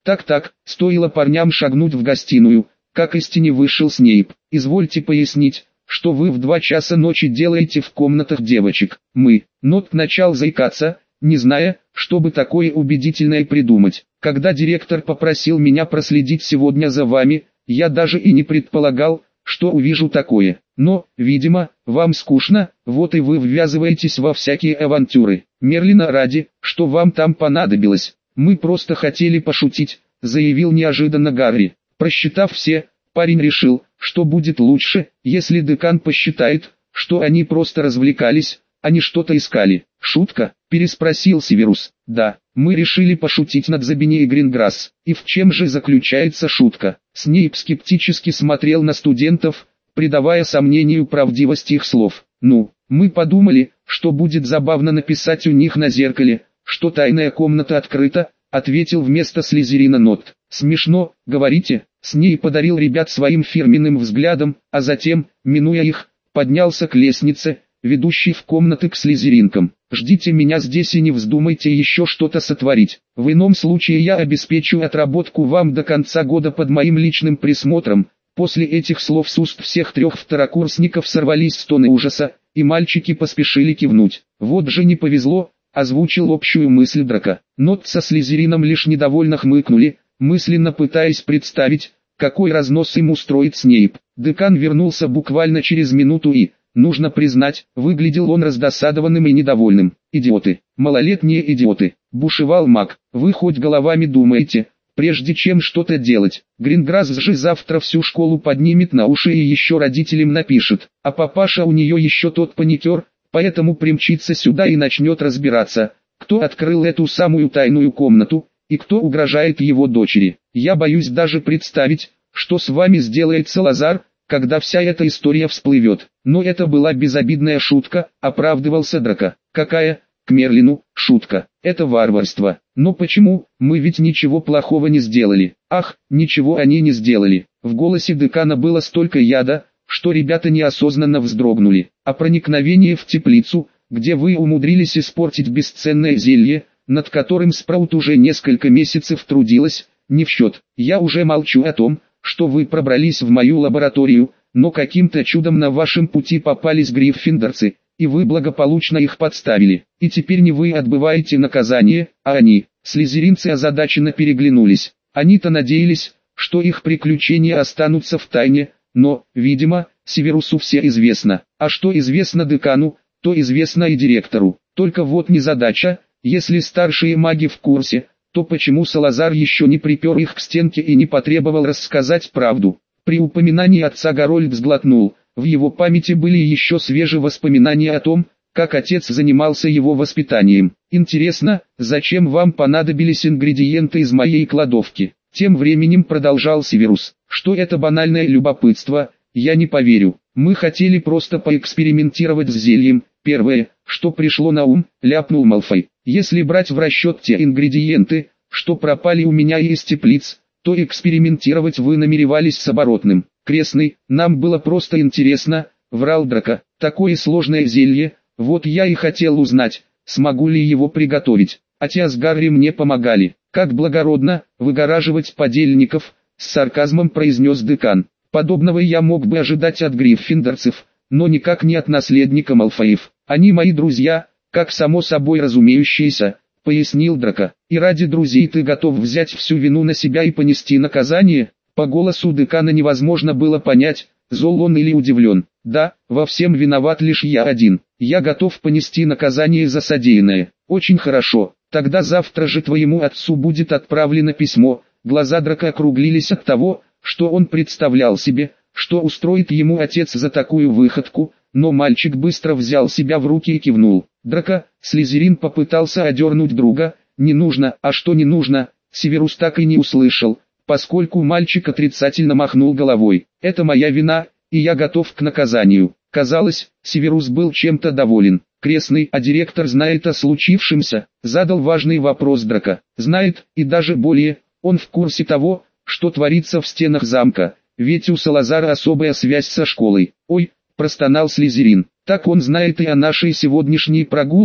Так-так, стоило парням шагнуть в гостиную, как из тени вышел Снейп. «Извольте пояснить, что вы в 2 часа ночи делаете в комнатах девочек?» Нот начал заикаться, не зная, чтобы такое убедительное придумать. «Когда директор попросил меня проследить сегодня за вами, я даже и не предполагал, что увижу такое. Но, видимо, вам скучно, вот и вы ввязываетесь во всякие авантюры. Мерлина ради, что вам там понадобилось. Мы просто хотели пошутить», — заявил неожиданно Гарри. Просчитав все, парень решил, что будет лучше, если декан посчитает, что они просто развлекались, а не что-то искали. «Шутка?» — переспросил Северус. «Да, мы решили пошутить над Забини и Гринграсс. И в чем же заключается шутка?» Снейп скептически смотрел на студентов, придавая сомнению правдивость их слов. «Ну, мы подумали, что будет забавно написать у них на зеркале, что тайная комната открыта», — ответил вместо Слизерина Нот. «Смешно, говорите?» Снейп подарил ребят своим фирменным взглядом, а затем, минуя их, поднялся к лестнице, ведущей в комнаты к слизеринкам. «Ждите меня здесь и не вздумайте еще что-то сотворить. В ином случае я обеспечу отработку вам до конца года под моим личным присмотром». После этих слов с уст всех 3 второкурсников сорвались стоны ужаса, и мальчики поспешили кивнуть. «Вот же не повезло», — озвучил общую мысль Драко. Нот со Слизерином лишь недовольно хмыкнули, мысленно пытаясь представить, какой разнос им устроит Снейп. Декан вернулся буквально через минуту и, нужно признать, выглядел он раздосадованным и недовольным. «Идиоты, малолетние идиоты», — бушевал маг. «Вы хоть головами думаете, прежде чем что-то делать? Гринграсс же завтра всю школу поднимет на уши и еще родителям напишет, а папаша у нее еще тот паникер, поэтому примчится сюда и начнет разбираться, кто открыл эту самую тайную комнату, и кто угрожает его дочери. Я боюсь даже представить, что с вами сделает Салазар, когда вся эта история всплывет». «Но это была безобидная шутка», — оправдывался Драко. «Какая, к Мерлину, шутка? Это варварство. Но почему? Мы ведь ничего плохого не сделали». «Ах, ничего они не сделали». В голосе декана было столько яда, что ребята неосознанно вздрогнули. «А проникновение в теплицу, где вы умудрились испортить бесценное зелье, над которым Спраут уже несколько месяцев трудилась, не в счет. Я уже молчу о том, что вы пробрались в мою лабораторию, но каким-то чудом на вашем пути попались гриффиндорцы, и вы благополучно их подставили. И теперь не вы отбываете наказание, а они». Слизеринцы озадаченно переглянулись. Они-то надеялись, что их приключения останутся в тайне, но, видимо, Северусу все известно. А что известно декану, то известно и директору. Только вот незадача, если старшие маги в курсе, то почему Салазар еще не припер их к стенке и не потребовал рассказать правду? При упоминании отца Гарольд сглотнул, в его памяти были еще свежие воспоминания о том, как отец занимался его воспитанием. «Интересно, зачем вам понадобились ингредиенты из моей кладовки?» Тем временем продолжал Северус. «Что это банальное любопытство, я не поверю. Мы хотели просто поэкспериментировать с зельем. Первое, что пришло на ум», — ляпнул Малфой. «Если брать в расчет те ингредиенты, что пропали у меня из теплиц, то экспериментировать вы намеревались с оборотным. Крестный, нам было просто интересно», — врал Драко. «Такое сложное зелье, вот я и хотел узнать, смогу ли его приготовить. Отец с Гарри мне помогали». «Как благородно, выгораживать подельников», — с сарказмом произнес декан. «Подобного я мог бы ожидать от гриффиндорцев, но никак не от наследника Малфоев. Они мои друзья, как само собой разумеющееся», — пояснил Драко. «И ради друзей ты готов взять всю вину на себя и понести наказание?» По голосу декана невозможно было понять, зол он или удивлен. «Да, во всем виноват лишь я один. Я готов понести наказание за содеянное». «Очень хорошо, тогда завтра же твоему отцу будет отправлено письмо». Глаза Драко округлились от того, что он представлял себе, что устроит ему отец за такую выходку, но мальчик быстро взял себя в руки и кивнул. «Драко», Слизерин попытался одернуть друга. «Не нужно, а что не нужно?» Северус так и не услышал, поскольку мальчик отрицательно махнул головой. «Это моя вина, и я готов к наказанию». Казалось, Северус был чем-то доволен. «Крестный, а директор знает о случившемся?» Задал важный вопрос Драко. «Знает, и даже более, он в курсе того, что творится в стенах замка, ведь у Салазара особая связь со школой». «Ой», простонал Слизерин, «так он знает и о нашей сегодняшней прогулке?»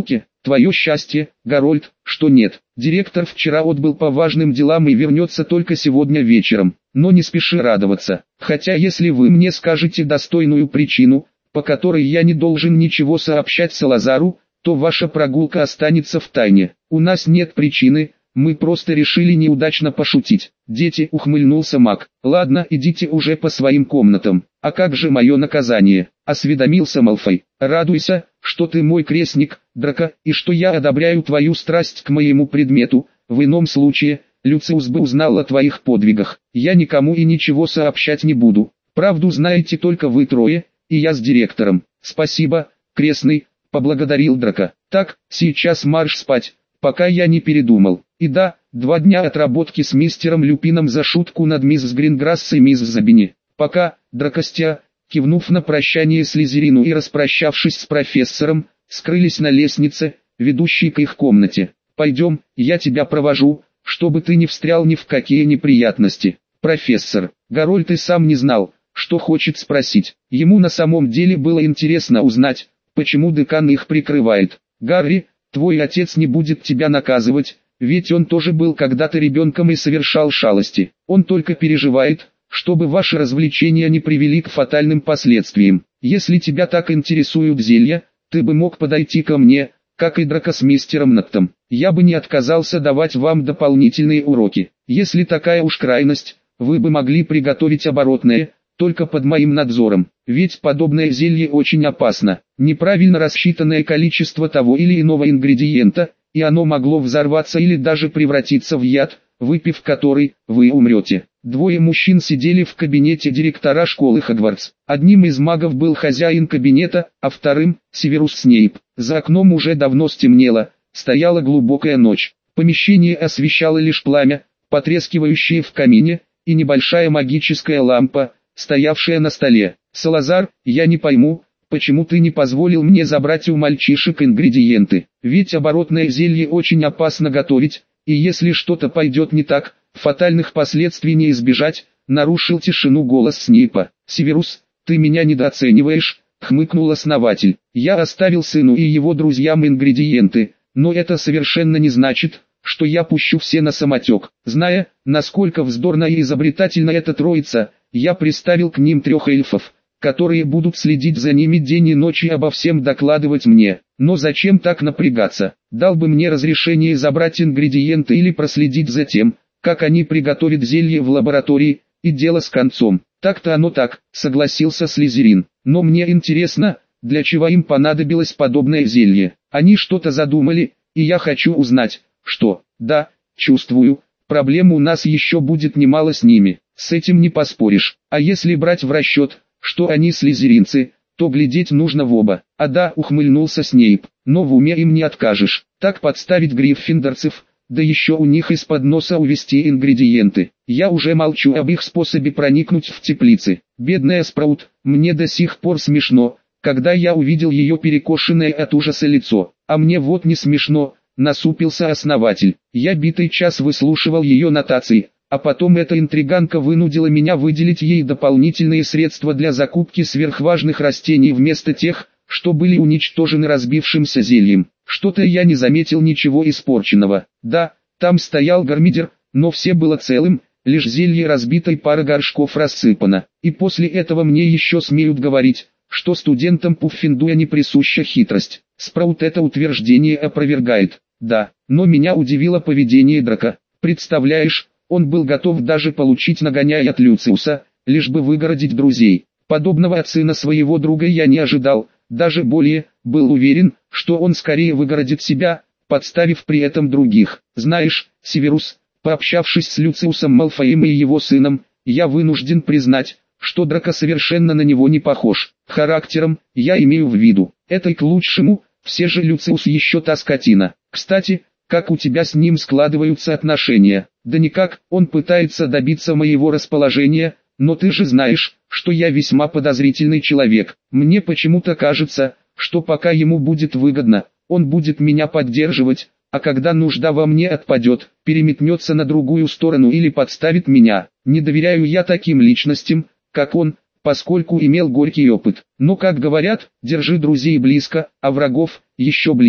Твое счастье, Гарольд, что нет. Директор вчера отбыл по важным делам и вернется только сегодня вечером. Но не спеши радоваться. Хотя если вы мне скажете достойную причину, по которой я не должен ничего сообщать Салазару, то ваша прогулка останется в тайне. У нас нет причины, мы просто решили неудачно пошутить. Дети, ухмыльнулся маг. Ладно, идите уже по своим комнатам. А как же мое наказание? Осведомился Малфой. Радуйся, что ты мой крестник, Драко, и что я одобряю твою страсть к моему предмету. В ином случае, Люциус бы узнал о твоих подвигах. Я никому и ничего сообщать не буду. Правду знаете только вы трое, и я с директором. Спасибо, крестный, поблагодарил Драко. Так, сейчас марш спать, пока я не передумал. И да, 2 дня отработки с мистером Люпином за шутку над мисс Гринграсс и мисс Забини. Пока, Дракостя, кивнув на прощание Слизерину и распрощавшись с профессором, скрылись на лестнице, ведущей к их комнате. Пойдем, я тебя провожу, чтобы ты не встрял ни в какие неприятности. Профессор, Гарольд и сам не знал, что хочет спросить. Ему на самом деле было интересно узнать, почему декан их прикрывает. Гарри, твой отец не будет тебя наказывать, ведь он тоже был когда-то ребенком и совершал шалости. Он только переживает, чтобы ваши развлечения не привели к фатальным последствиям. Если тебя так интересуют зелья, ты бы мог подойти ко мне, как и Драко с мистером Ноктом. Я бы не отказался давать вам дополнительные уроки. Если такая уж крайность, вы бы могли приготовить оборотное, только под моим надзором. Ведь подобное зелье очень опасно. Неправильно рассчитанное количество того или иного ингредиента, и оно могло взорваться или даже превратиться в яд, выпив который, вы умрете. 2 мужчин сидели в кабинете директора школы Хогвартс. Одним из магов был хозяин кабинета, а вторым – Северус Снейп. За окном уже давно стемнело, стояла глубокая ночь. Помещение освещало лишь пламя, потрескивающее в камине, и небольшая магическая лампа, стоявшая на столе. «Салазар, я не пойму, почему ты не позволил мне забрать у мальчишек ингредиенты? Ведь оборотное зелье очень опасно готовить, и если что-то пойдет не так, фатальных последствий не избежать», нарушил тишину голос Снейпа. «Северус, ты меня недооцениваешь», хмыкнул основатель. «Я оставил сыну и его друзьям ингредиенты, но это совершенно не значит, что я пущу все на самотек. Зная, насколько вздорна и изобретательна эта троица, я приставил к ним 3 эльфов, которые будут следить за ними день и ночь и обо всем докладывать мне. Но зачем так напрягаться? Дал бы мне разрешение забрать ингредиенты или проследить за тем, как они приготовят зелье в лаборатории, и дело с концом». «Так-то оно так», согласился Слизерин. «Но мне интересно, для чего им понадобилось подобное зелье. Они что-то задумали, и я хочу узнать, что. Да, чувствую, проблем у нас еще будет немало с ними, с этим не поспоришь. А если брать в расчет, что они слизеринцы, то глядеть нужно в оба». «А да», ухмыльнулся Снейп, «но в уме им не откажешь. Так подставить гриффиндорцев, да еще у них из-под носа увести ингредиенты. Я уже молчу об их способе проникнуть в теплицы. Бедная Спраут, мне до сих пор смешно, когда я увидел ее перекошенное от ужаса лицо. А мне вот не смешно», насупился основатель. «Я битый час выслушивал ее нотации, а потом эта интриганка вынудила меня выделить ей дополнительные средства для закупки сверхважных растений вместо тех, что были уничтожены разбившимся зельем. Что-то я не заметил ничего испорченного. Да, там стоял гармидер, но все было целым, лишь зелье разбито и пара горшков рассыпано. И после этого мне еще смеют говорить, что студентам Пуффиндуя не присуща хитрость. Спраут это утверждение опровергает. Да, но меня удивило поведение Драко. Представляешь, он был готов даже получить нагоняй от Люциуса, лишь бы выгородить друзей. Подобного от сына своего друга я не ожидал, даже более, был уверен, что он скорее выгородит себя, подставив при этом других. Знаешь, Северус, пообщавшись с Люциусом Малфоем и его сыном, я вынужден признать, что Драко совершенно на него не похож. Характером, я имею в виду, это и к лучшему, все же Люциус еще та скотина. Кстати, как у тебя с ним складываются отношения? Да никак, он пытается добиться моего расположения, но ты же знаешь, что я весьма подозрительный человек. Мне почему-то кажется, что пока ему будет выгодно, он будет меня поддерживать, а когда нужда во мне отпадет, переметнется на другую сторону или подставит меня. Не доверяю я таким личностям, как он, поскольку имел горький опыт. Но, как говорят, держи друзей близко, а врагов еще ближе.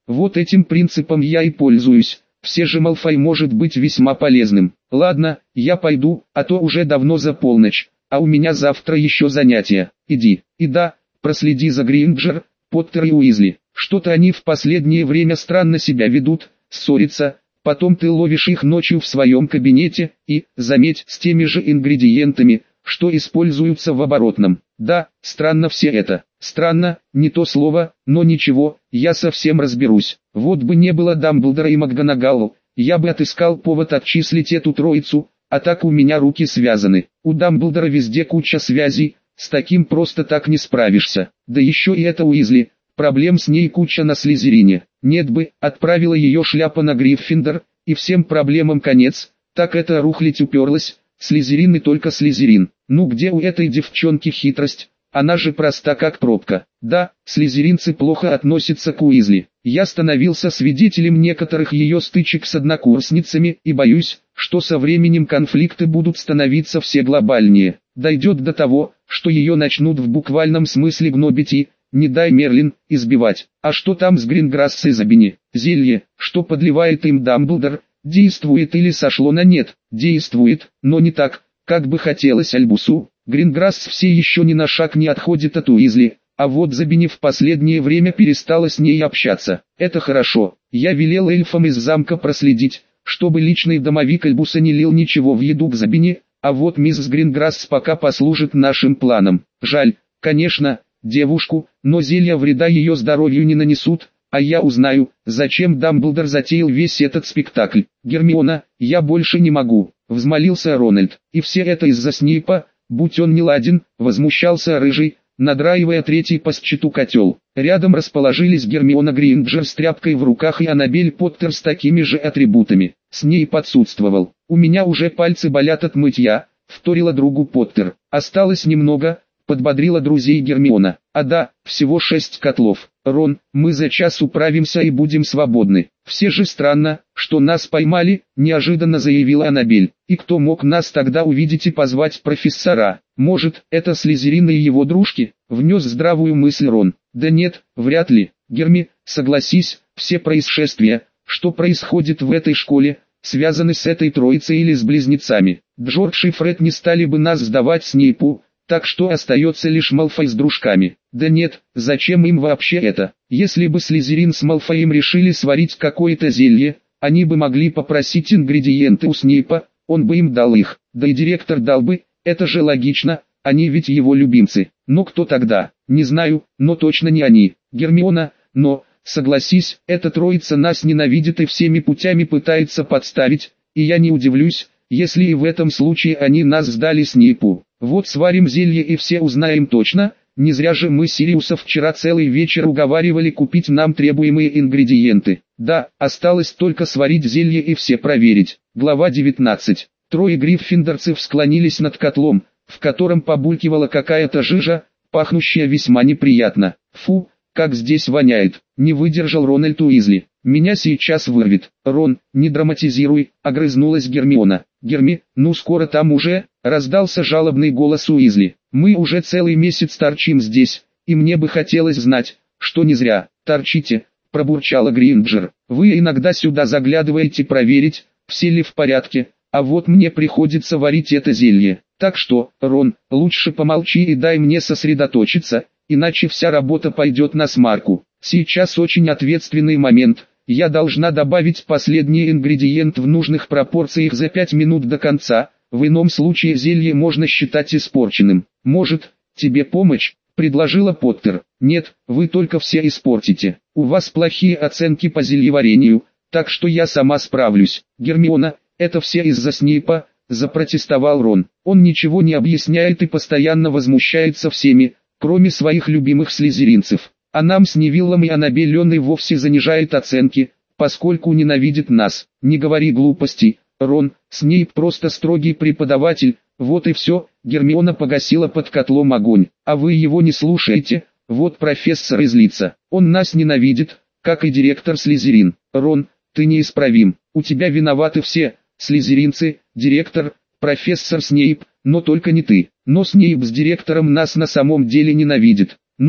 Вот этим принципом я и пользуюсь. Все же Малфой может быть весьма полезным. Ладно, я пойду, а то уже давно за полночь, а у меня завтра еще занятия. Иди. И да, проследи за Гринджер, Поттер и Уизли. Что-то они в последнее время странно себя ведут, ссорятся. Потом ты ловишь их ночью в своем кабинете, и, заметь, с теми же ингредиентами, что используются в оборотном. Да, странно все это. Странно, не то слово, но ничего, я совсем разберусь. Вот бы не было Дамблдора и МакГонагал, я бы отыскал повод отчислить эту троицу, а так у меня руки связаны. У Дамблдора везде куча связей, с таким просто так не справишься. Да еще и это Уизли, проблем с ней куча на Слизерине. Нет бы, отправила ее шляпа на Гриффиндор, и всем проблемам конец, так это рухлядь уперлась. Слизерин и только Слизерин. Ну где у этой девчонки хитрость? Она же проста как пробка. Да, слизеринцы плохо относятся к Уизли. Я становился свидетелем некоторых ее стычек с однокурсницами и боюсь, что со временем конфликты будут становиться все глобальнее. Дойдет до того, что ее начнут в буквальном смысле гнобить и, не дай Мерлин, избивать. А что там с Гринграсс и Забини? Зелье, что подливает им Дамблдор, действует или сошло на нет? Действует, но не так, как бы хотелось Альбусу. Гринграсс все еще ни на шаг не отходит от Уизли, а вот Забини в последнее время перестала с ней общаться. Это хорошо. Я велел эльфам из замка проследить, чтобы личный домовик Альбуса не лил ничего в еду к Забини, а вот мисс Гринграсс пока послужит нашим планам. Жаль, конечно, девушку, но зелья вреда ее здоровью не нанесут, а я узнаю, зачем Дамблдор затеял весь этот спектакль. Гермиона, я больше не могу, взмолился Рональд, и все это из-за Снейпа, будь он неладен, возмущался Рыжий, надраивая третий по счету котел. Рядом расположились Гермиона Грейнджер с тряпкой в руках и Аннабель Поттер с такими же атрибутами. Снейп отсутствовал. «У меня уже пальцы болят от мытья», — вторила другу Поттер. «Осталось немного», — подбодрила друзей Гермиона. «А да, всего 6 котлов. Рон, мы за час управимся и будем свободны». «Все же странно, что нас поймали», — неожиданно заявила Аннабель. «И кто мог нас тогда увидеть и позвать профессора? Может, это Слизерин и его дружки?» — внес здравую мысль Рон. «Да нет, вряд ли. Герми, согласись, все происшествия, что происходит в этой школе, связаны с этой троицей или с близнецами. Джордж и Фред не стали бы нас сдавать Снейпу, так что остается лишь Малфой с дружками». «Да нет, зачем им вообще это? Если бы Слизерин с Малфоем решили сварить какое-то зелье, они бы могли попросить ингредиенты у Снейпа, он бы им дал их, да и директор дал бы, это же логично, они ведь его любимцы. Но кто тогда? Не знаю, но точно не они. Гермиона, но, согласись, эта троица нас ненавидит и всеми путями пытается подставить, и я не удивлюсь, если и в этом случае они нас сдали Снейпу. Вот сварим зелье и все узнаем точно. Не зря же мы Сириуса вчера целый вечер уговаривали купить нам требуемые ингредиенты. Да, осталось только сварить зелье и все проверить». Глава 19. Трое гриффиндорцев склонились над котлом, в котором побулькивала какая-то жижа, пахнущая весьма неприятно. «Фу, как здесь воняет!» — не выдержал Рональд Уизли. «Меня сейчас вырвет». «Рон, не драматизируй», — огрызнулась Гермиона. «Герми, ну скоро там уже», — раздался жалобный голос Уизли. «Мы уже целый месяц торчим здесь, и мне бы хотелось знать, что не зря торчите», — пробурчала Гринджер. «Вы иногда сюда заглядываете проверить, все ли в порядке, а вот мне приходится варить это зелье. Так что, Рон, лучше помолчи и дай мне сосредоточиться, иначе вся работа пойдет на смарку. Сейчас очень ответственный момент, я должна добавить последний ингредиент в нужных пропорциях за 5 минут до конца, в ином случае зелье можно считать испорченным. Может, тебе помочь?» — предложила Поттер. «Нет, вы только все испортите. У вас плохие оценки по зельеварению, так что я сама справлюсь». «Гермиона, это все из-за Снейпа», — запротестовал Рон. «Он ничего не объясняет и постоянно возмущается всеми, кроме своих любимых слизеринцев. А нам с Невиллом и Аннабель он и вовсе занижает оценки, поскольку ненавидит нас». «Не говори глупостей, Рон, Снейп просто строгий преподаватель, вот и все». Гермиона погасила под котлом огонь. «А вы его не слушаете, вот профессор и злится. Он нас ненавидит, как и директор Слизерин. Рон, ты неисправим, у тебя виноваты все, слизеринцы, директор, профессор Снейп, но только не ты. Но Снейп с директором нас на самом деле ненавидит». «Ну,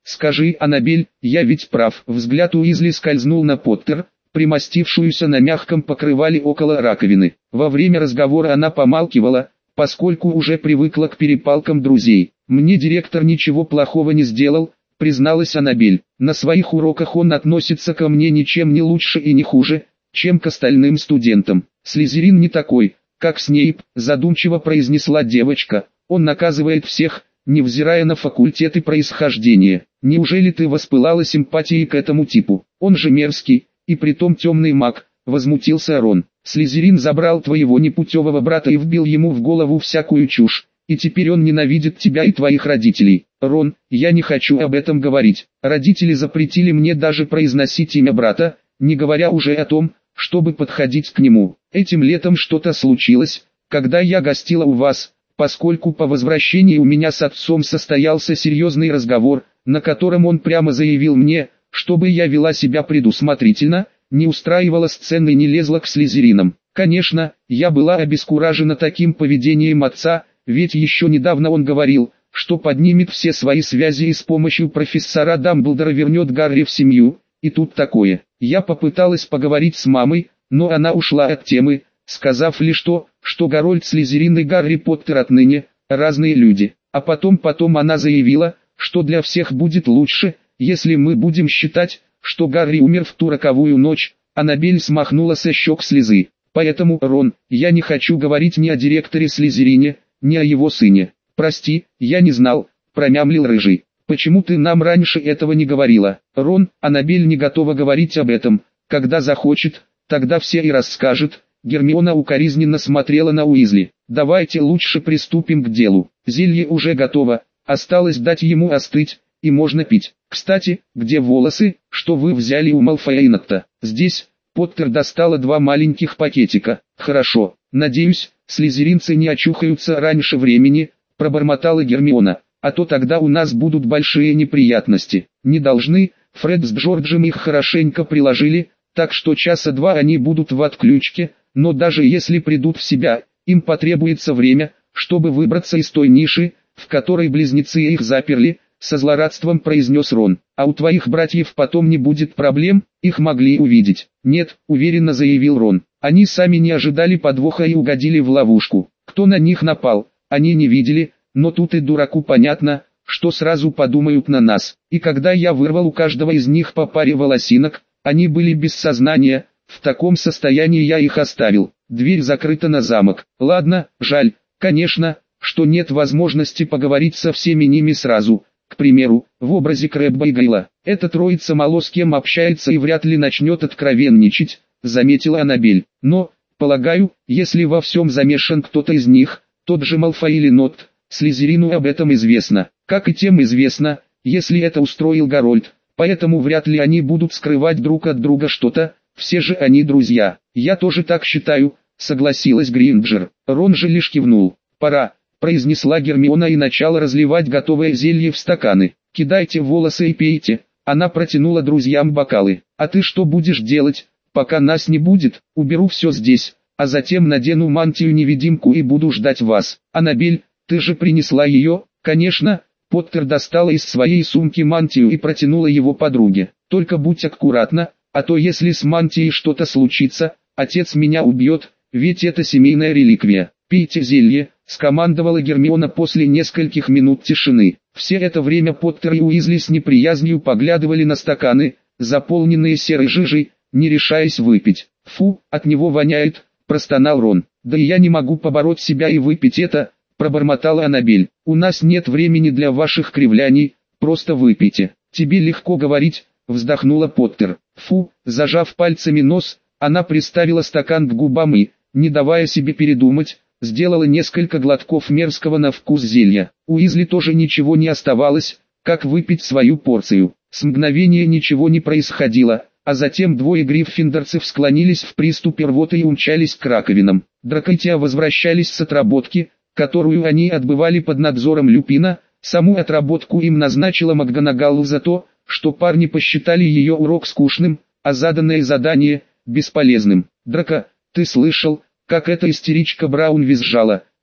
Скажи, Аннабель, я ведь прав. Взгляд Уизли скользнул на Поттер, примостившуюся на мягком покрывале около раковины. Во время разговора она помалкивала, поскольку уже привыкла к перепалкам друзей. «Мне директор ничего плохого не сделал», призналась Аннабель. «На своих уроках он относится ко мне ничем не лучше и не хуже, чем к остальным студентам. Слизерин не такой, как Снейп», задумчиво произнесла девочка. «Он наказывает всех, невзирая на факультет и происхождение. Неужели ты воспылала симпатией к этому типу? Он же мерзкий, и притом темный маг», возмутился Рон. «Слизерин забрал твоего непутевого брата и вбил ему в голову всякую чушь, и теперь он ненавидит тебя и твоих родителей». «Рон, я не хочу об этом говорить. Родители запретили мне даже произносить имя брата, не говоря уже о том, чтобы подходить к нему. Этим летом что-то случилось, когда я гостила у вас, поскольку по возвращении у меня с отцом состоялся серьезный разговор, на котором он прямо заявил мне, чтобы я вела себя предусмотрительно, не устраивала сцены и не лезла к слизеринам. Конечно, я была обескуражена таким поведением отца, ведь еще недавно он говорил, что поднимет все свои связи и с помощью профессора Дамблдора вернет Гарри в семью, и тут такое. Я попыталась поговорить с мамой, но она ушла от темы, сказав лишь то, что Гарольд Слизерин и Гарри Поттер отныне разные люди. А потом она заявила, что для всех будет лучше, если мы будем считать, что Гарри умер в ту роковую ночь. Аннабель смахнула со щек слезы. Поэтому, Рон, я не хочу говорить ни о директоре Слизерине, ни о его сыне. «Прости, я не знал», промямлил Рыжий. «Почему ты нам раньше этого не говорила?» «Рон, Аннабель не готова говорить об этом. Когда захочет, тогда все и расскажет». Гермиона укоризненно смотрела на Уизли. «Давайте лучше приступим к делу. Зелье уже готово, осталось дать ему остыть, и можно пить. Кстати, где волосы, что вы взяли у Малфоя и Нотта?» «Здесь». Поттер достала 2 маленьких пакетика. «Хорошо, надеюсь, слизеринцы не очухаются раньше времени», пробормотала Гермиона, «а то тогда у нас будут большие неприятности». «Не должны, Фред с Джорджем их хорошенько приложили, так что часа 2 они будут в отключке, но даже если придут в себя, им потребуется время, чтобы выбраться из той ниши, в которой близнецы их заперли», со злорадством произнес Рон. «А у твоих братьев потом не будет проблем, их могли увидеть». «Нет», уверенно заявил Рон, «они сами не ожидали подвоха и угодили в ловушку. Кто на них напал, они не видели, но тут и дураку понятно, что сразу подумают на нас. И когда я вырвал у каждого из них по паре волосинок, они были без сознания, в таком состоянии я их оставил. Дверь закрыта на замок. Ладно, жаль, конечно, что нет возможности поговорить со всеми ними сразу. К примеру, в образе Крэбба и Гайла. Эта троица мало с кем общается и вряд ли начнет откровенничать», заметила Аннабель. «Но, полагаю, если во всем замешан кто-то из них, тот же Малфой или Нот, Слизерину об этом известно, как и тем известно, если это устроил Гарольд, поэтому вряд ли они будут скрывать друг от друга что-то, все же они друзья». «Я тоже так считаю», согласилась Гринджер. Рон же лишь кивнул. «Пора», произнесла Гермиона и начала разливать готовое зелье в стаканы. «Кидайте волосы и пейте», она протянула друзьям бокалы. «А ты что будешь делать, пока нас не будет?» «Уберу все здесь, а затем надену мантию-невидимку и буду ждать вас». «Аннабель, ты же принесла ее?» «Конечно». Поттер достала из своей сумки мантию и протянула его подруге. «Только будь аккуратна, а то если с мантией что-то случится, отец меня убьет, ведь это семейная реликвия». «Пейте зелье», скомандовала Гермиона после нескольких минут тишины. Все это время Поттер и Уизли с неприязнью поглядывали на стаканы, заполненные серой жижей, не решаясь выпить. «Фу, от него воняет», простонал Рон. «Да и я не могу побороть себя и выпить это», пробормотала Аннабель. «У нас нет времени для ваших кривляний, просто выпейте». «Тебе легко говорить», вздохнула Поттер. «Фу», зажав пальцами нос, она приставила стакан к губам и, не давая себе передумать, сделала несколько глотков мерзкого на вкус зелья. Уизли тоже ничего не оставалось, как выпить свою порцию. С мгновения ничего не происходило, а затем 2 гриффиндорцев склонились в приступе рвоты и умчались к раковинам. Драко и Теа возвращались с отработки, которую они отбывали под надзором Люпина. Саму отработку им назначила МакГонагалл за то, что парни посчитали ее урок скучным, а заданное задание – бесполезным. «Драко, ты слышал, как эта истеричка Браун визжала?»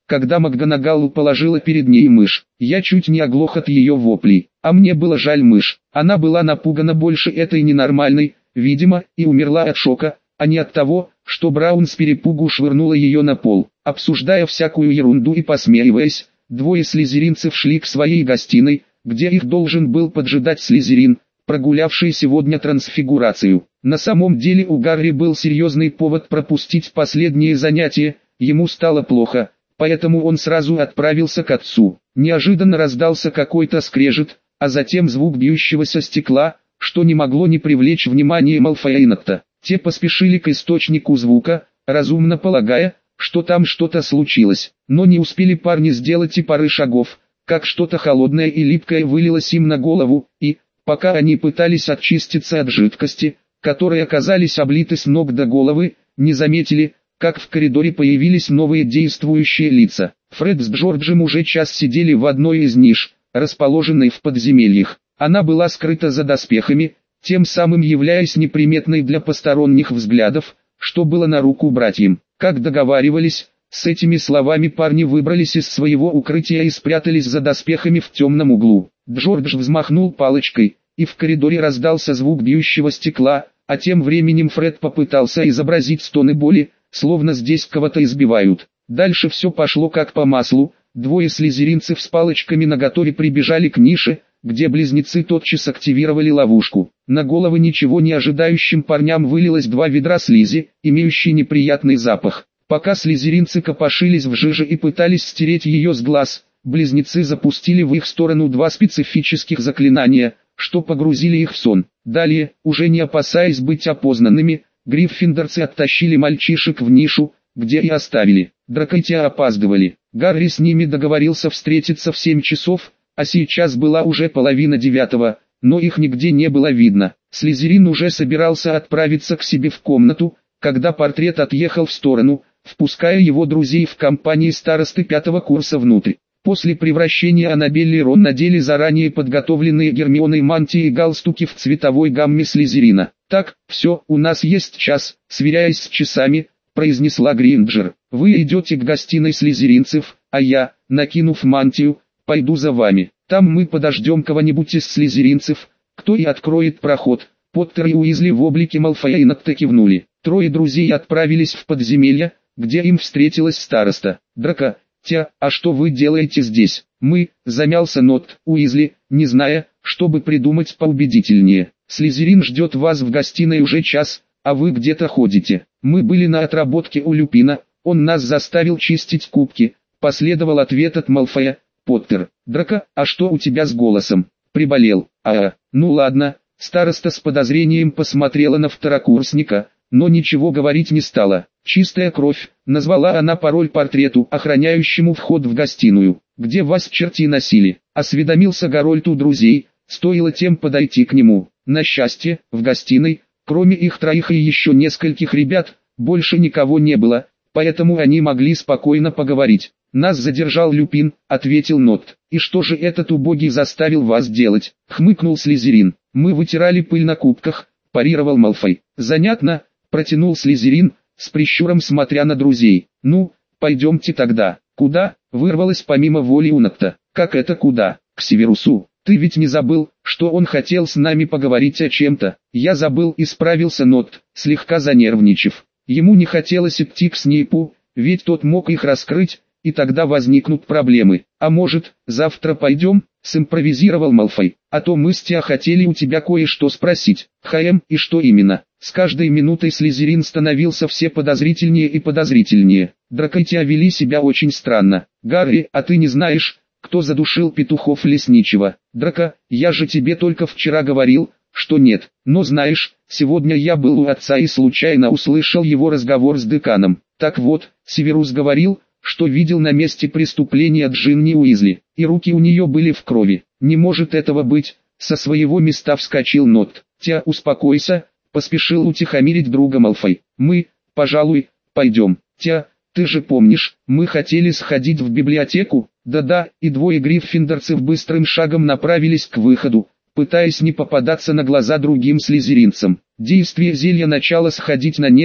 когда МакГонагалл положила перед ней мышь. Я чуть не оглох от ее воплей, а мне было жаль мышь. Она была напугана больше этой ненормальной, видимо, и умерла от шока, а не от того, что Браун с перепугу швырнула ее на пол. Обсуждая всякую ерунду и посмеиваясь, двое слизеринцев шли к своей гостиной, где их должен был поджидать Слизерин, прогулявший сегодня трансфигурацию. На самом деле у Гарри был серьезный повод пропустить последнее занятие, ему стало плохо, поэтому он сразу отправился к отцу. Неожиданно раздался какой-то скрежет, а затем звук бьющегося стекла, что не могло не привлечь внимание Малфоя и Нотта. Те поспешили к источнику звука, разумно полагая, что там что-то случилось, но не успели парни сделать и пары шагов, как что-то холодное и липкое вылилось им на голову, и, пока они пытались очиститься от жидкости, которые оказались облиты с ног до головы, не заметили, как в коридоре появились новые действующие лица. Фред с Джорджем уже час сидели в одной из ниш, расположенной в подземельях. Она была скрыта за доспехами, тем самым являясь неприметной для посторонних взглядов, что было на руку братьям. Как договаривались, с этими словами парни выбрались из своего укрытия и спрятались за доспехами в темном углу. Джордж взмахнул палочкой, и в коридоре раздался звук бьющего стекла, а тем временем Фред попытался изобразить стоны боли, словно здесь кого-то избивают. Дальше все пошло как по маслу, двое слизеринцев с палочками наготове прибежали к нише, где близнецы тотчас активировали ловушку. На головы ничего не ожидающим парням вылилось 2 ведра слизи, имеющие неприятный запах. Пока слизеринцы копошились в жиже и пытались стереть ее с глаз, близнецы запустили в их сторону 2 специфических заклинания, что погрузили их в сон. Далее, уже не опасаясь быть опознанными, гриффиндорцы оттащили мальчишек в нишу, где и оставили. Драко и Теа опаздывали. Гарри с ними договорился встретиться в 7 часов, а сейчас была уже 8:30, но их нигде не было видно. Слизерин уже собирался отправиться к себе в комнату, когда портрет отъехал в сторону, впуская его друзей в компании старосты 5-го курса внутрь. После превращения Аннабель и Рон надели заранее подготовленные Гермионой мантии и галстуки в цветовой гамме Слизерина. «Так, все, у нас есть час», — сверяясь с часами, произнесла Гринджер. «Вы идете к гостиной слизеринцев, а я, накинув мантию, пойду за вами. Там мы подождем кого-нибудь из слизеринцев, кто и откроет проход». Поттер и Уизли в облике Малфоя и Нотта кивнули. Трое друзей отправились в подземелье, где им встретилась староста. «Драко, Теа, а что вы делаете здесь?» «Мы», — замялся Нотт, Уизли, не зная, чтобы придумать поубедительнее. «Слизерин ждет вас в гостиной уже час, а вы где-то ходите. Мы были на отработке у Люпина, он нас заставил чистить кубки», — последовал ответ от Малфоя. «Поттер, Драко, а что у тебя с голосом? Приболел?» Ну ладно». Староста с подозрением посмотрела на второкурсника, но ничего говорить не стала. «Чистая кровь», — назвала она пароль портрету, охраняющему вход в гостиную. «Где вас черти носили?» — осведомился Гарольд у друзей, стоило тем подойти к нему. На счастье, в гостиной, кроме их троих и еще нескольких ребят, больше никого не было, поэтому они могли спокойно поговорить. «Нас задержал Люпин», — ответил Нотт. «И что же этот убогий заставил вас делать?» — хмыкнул Слизерин. «Мы вытирали пыль на кубках», — парировал Малфой. «Занятно», — протянул Слизерин, с прищуром смотря на друзей. «Ну, пойдемте тогда». «Куда?» — вырвалось помимо воли у Нотта. «Как это куда?» «К Северусу. Ты ведь не забыл, что он хотел с нами поговорить о чем-то?» «Я забыл», — исправился Нотт, слегка занервничав. Ему не хотелось идти к Снейпу, ведь тот мог их раскрыть, и тогда возникнут проблемы. «А может, завтра пойдем?» — симпровизировал Малфой. «А то мы с Теа хотели у тебя кое-что спросить». И что именно?» С каждой минутой Слизерин становился все подозрительнее и подозрительнее. Драко и Теа вели себя очень странно. «Гарри, а ты не знаешь, кто задушил петухов лесничего?» «Драко, я же тебе только вчера говорил, что нет. Но знаешь, сегодня я был у отца и случайно услышал его разговор с деканом. Так вот, Северус говорил, что видел на месте преступления Джинни Уизли, и руки у нее были в крови. Не может этого быть», — со своего места вскочил Нотт. «Теа, успокойся», — поспешил утихомирить друга Малфой. «Мы, пожалуй, пойдем. Теа, ты же помнишь, мы хотели сходить в библиотеку?» «Да-да», и двое гриффиндорцев быстрым шагом направились к выходу, пытаясь не попадаться на глаза другим слизеринцам. Действие зелья начало сходить на нет,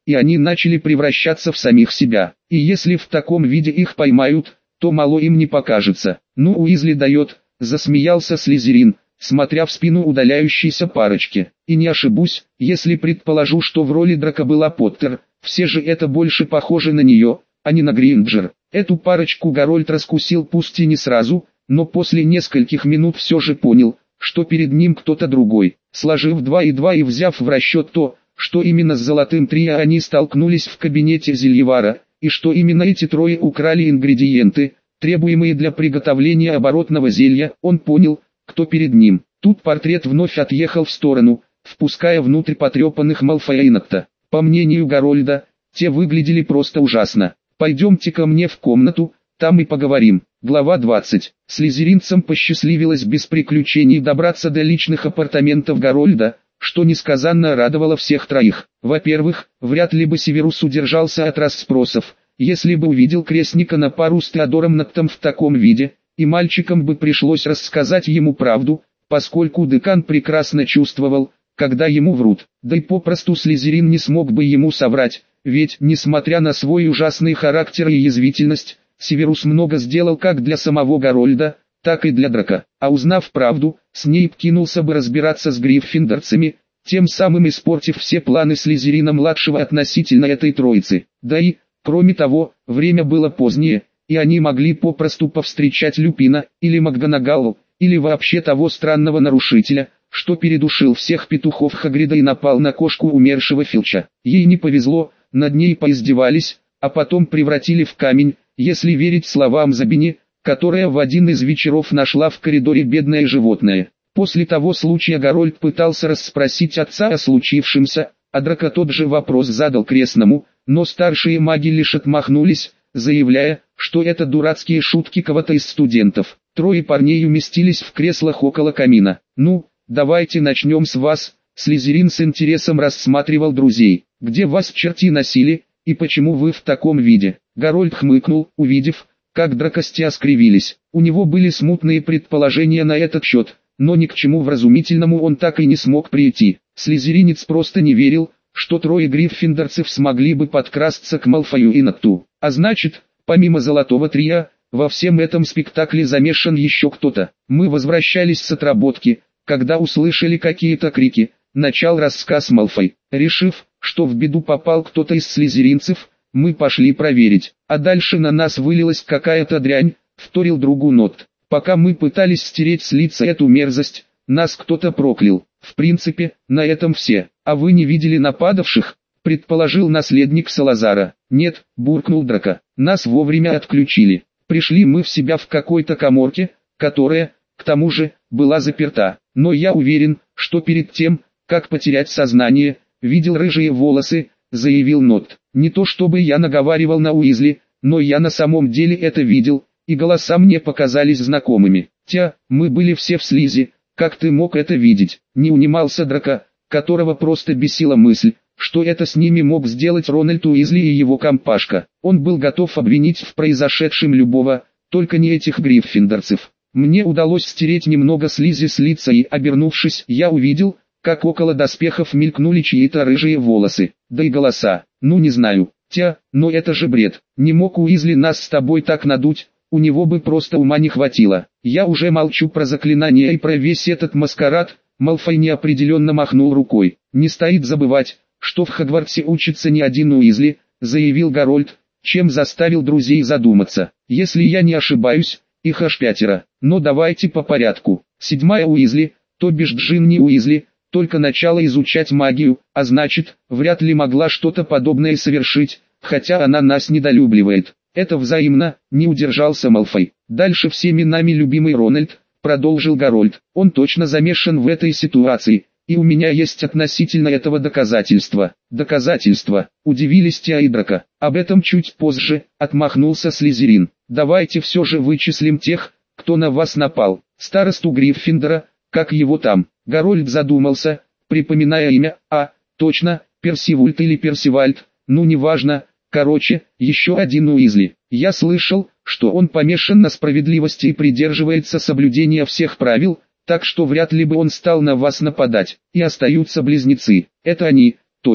и они начали превращаться в самих себя. И если в таком виде их поймают, то мало им не покажется. Ну Уизли дает, засмеялся Слизерин, смотря в спину удаляющейся парочки. И не ошибусь, если предположу, что в роли Драко была Поттер, все же это больше похоже на нее, а не на Гринджер. Эту парочку Гарольд раскусил пусть и не сразу, но после нескольких минут все же понял, что перед ним кто-то другой. Сложив 2 и 2 и взяв в расчет то, что именно с Золотым Трио они столкнулись в кабинете Зельевара, и что именно эти трое украли ингредиенты, требуемые для приготовления оборотного зелья, он понял, кто перед ним. Тут портрет вновь отъехал в сторону, впуская внутрь потрепанных Малфоя и Нотта. По мнению Гарольда, те выглядели просто ужасно. «Пойдемте ко мне в комнату, там и поговорим». Глава 20. Слизеринцам посчастливилось без приключений добраться до личных апартаментов Гарольда, что несказанно радовало всех троих. Во-первых, вряд ли бы Северус удержался от расспросов, если бы увидел крестника на пару с Теодором Ноттом в таком виде, и мальчикам бы пришлось рассказать ему правду, поскольку декан прекрасно чувствовал, когда ему врут. Да и попросту Слизерин не смог бы ему соврать, ведь, несмотря на свой ужасный характер и язвительность, Северус много сделал как для самого Гарольда, так и для Драко. А узнав правду, Снейп кинулся бы разбираться с гриффиндорцами, тем самым испортив все планы Слизерина-младшего относительно этой троицы. Да и, кроме того, время было позднее, и они могли попросту повстречать Люпина, или МакГонагалл, или вообще того странного нарушителя, что передушил всех петухов Хагрида и напал на кошку умершего Филча. Ей не повезло, над ней поиздевались, а потом превратили в камень, если верить словам Забини, которая в один из вечеров нашла в коридоре бедное животное. После того случая Гарольд пытался расспросить отца о случившемся, а Драко тот же вопрос задал крестному, но старшие маги лишь отмахнулись, заявляя, что это дурацкие шутки кого-то из студентов. Трое парней уместились в креслах около камина. «Ну, давайте начнем с вас», — Слизерин с интересом рассматривал друзей. «Где вас черти носили, и почему вы в таком виде?» Гарольд хмыкнул, увидев, как дракостя скривились. У него были смутные предположения на этот счет, но ни к чему вразумительному он так и не смог прийти. Слизеринец просто не верил, что трое гриффиндорцев смогли бы подкрасться к Малфою и Нотту. А значит, помимо Золотого Трио, во всем этом спектакле замешан еще кто-то. Мы возвращались с отработки, когда услышали какие-то крики. Начал рассказ Малфой. Решив, что в беду попал кто-то из слизеринцев, мы пошли проверить. А дальше на нас вылилась какая-то дрянь, вторил другу Нотт. Пока мы пытались стереть с лица эту мерзость, нас кто-то проклял. В принципе, на этом все. А вы не видели нападавших? Предположил наследник Салазара. Нет, буркнул Драко. Нас вовремя отключили. Пришли мы в себя в какой-то каморке, которая, к тому же, была заперта. Но я уверен, что перед тем, как потерять сознание, видел рыжие волосы, заявил Нотт. Не то чтобы я наговаривал на Уизли, но я на самом деле это видел, и голоса мне показались знакомыми. Тя, мы были все в слизи, как ты мог это видеть? Не унимался Драко, которого просто бесила мысль, что это с ними мог сделать Рональд Уизли и его компашка. Он был готов обвинить в произошедшем любого, только не этих гриффиндорцев. Мне удалось стереть немного слизи с лица и, обернувшись, я увидел, как около доспехов мелькнули чьи-то рыжие волосы, да и голоса. Ну не знаю, Тя, но это же бред. Не мог Уизли нас с тобой так надуть, у него бы просто ума не хватило. Я уже молчу про заклинания и про весь этот маскарад. Малфой неопределенно махнул рукой. Не стоит забывать, что в Хогвартсе учится не один Уизли, заявил Гарольд, чем заставил друзей задуматься. Если я не ошибаюсь, их аж 5. Но давайте по порядку. 7-я Уизли, то бишь Джинни Уизли, только начала изучать магию, а значит, вряд ли могла что-то подобное совершить, хотя она нас недолюбливает. Это взаимно, не удержался Малфой. Дальше всеми нами любимый Рональд, продолжил Гарольд. Он точно замешан в этой ситуации, и у меня есть относительно этого доказательства. Доказательства, удивились Тя и Драко. Об этом чуть позже, отмахнулся Слизерин. Давайте все же вычислим тех, кто на вас напал. Старосту Гриффиндора, как его там? Гарольд задумался, припоминая имя. Точно, Персивальд или Персивальд, ну неважно. Короче, еще один Уизли. Я слышал, что он помешан на справедливости и придерживается соблюдения всех правил, так что вряд ли бы он стал на вас нападать. И остаются близнецы. Это они, точно.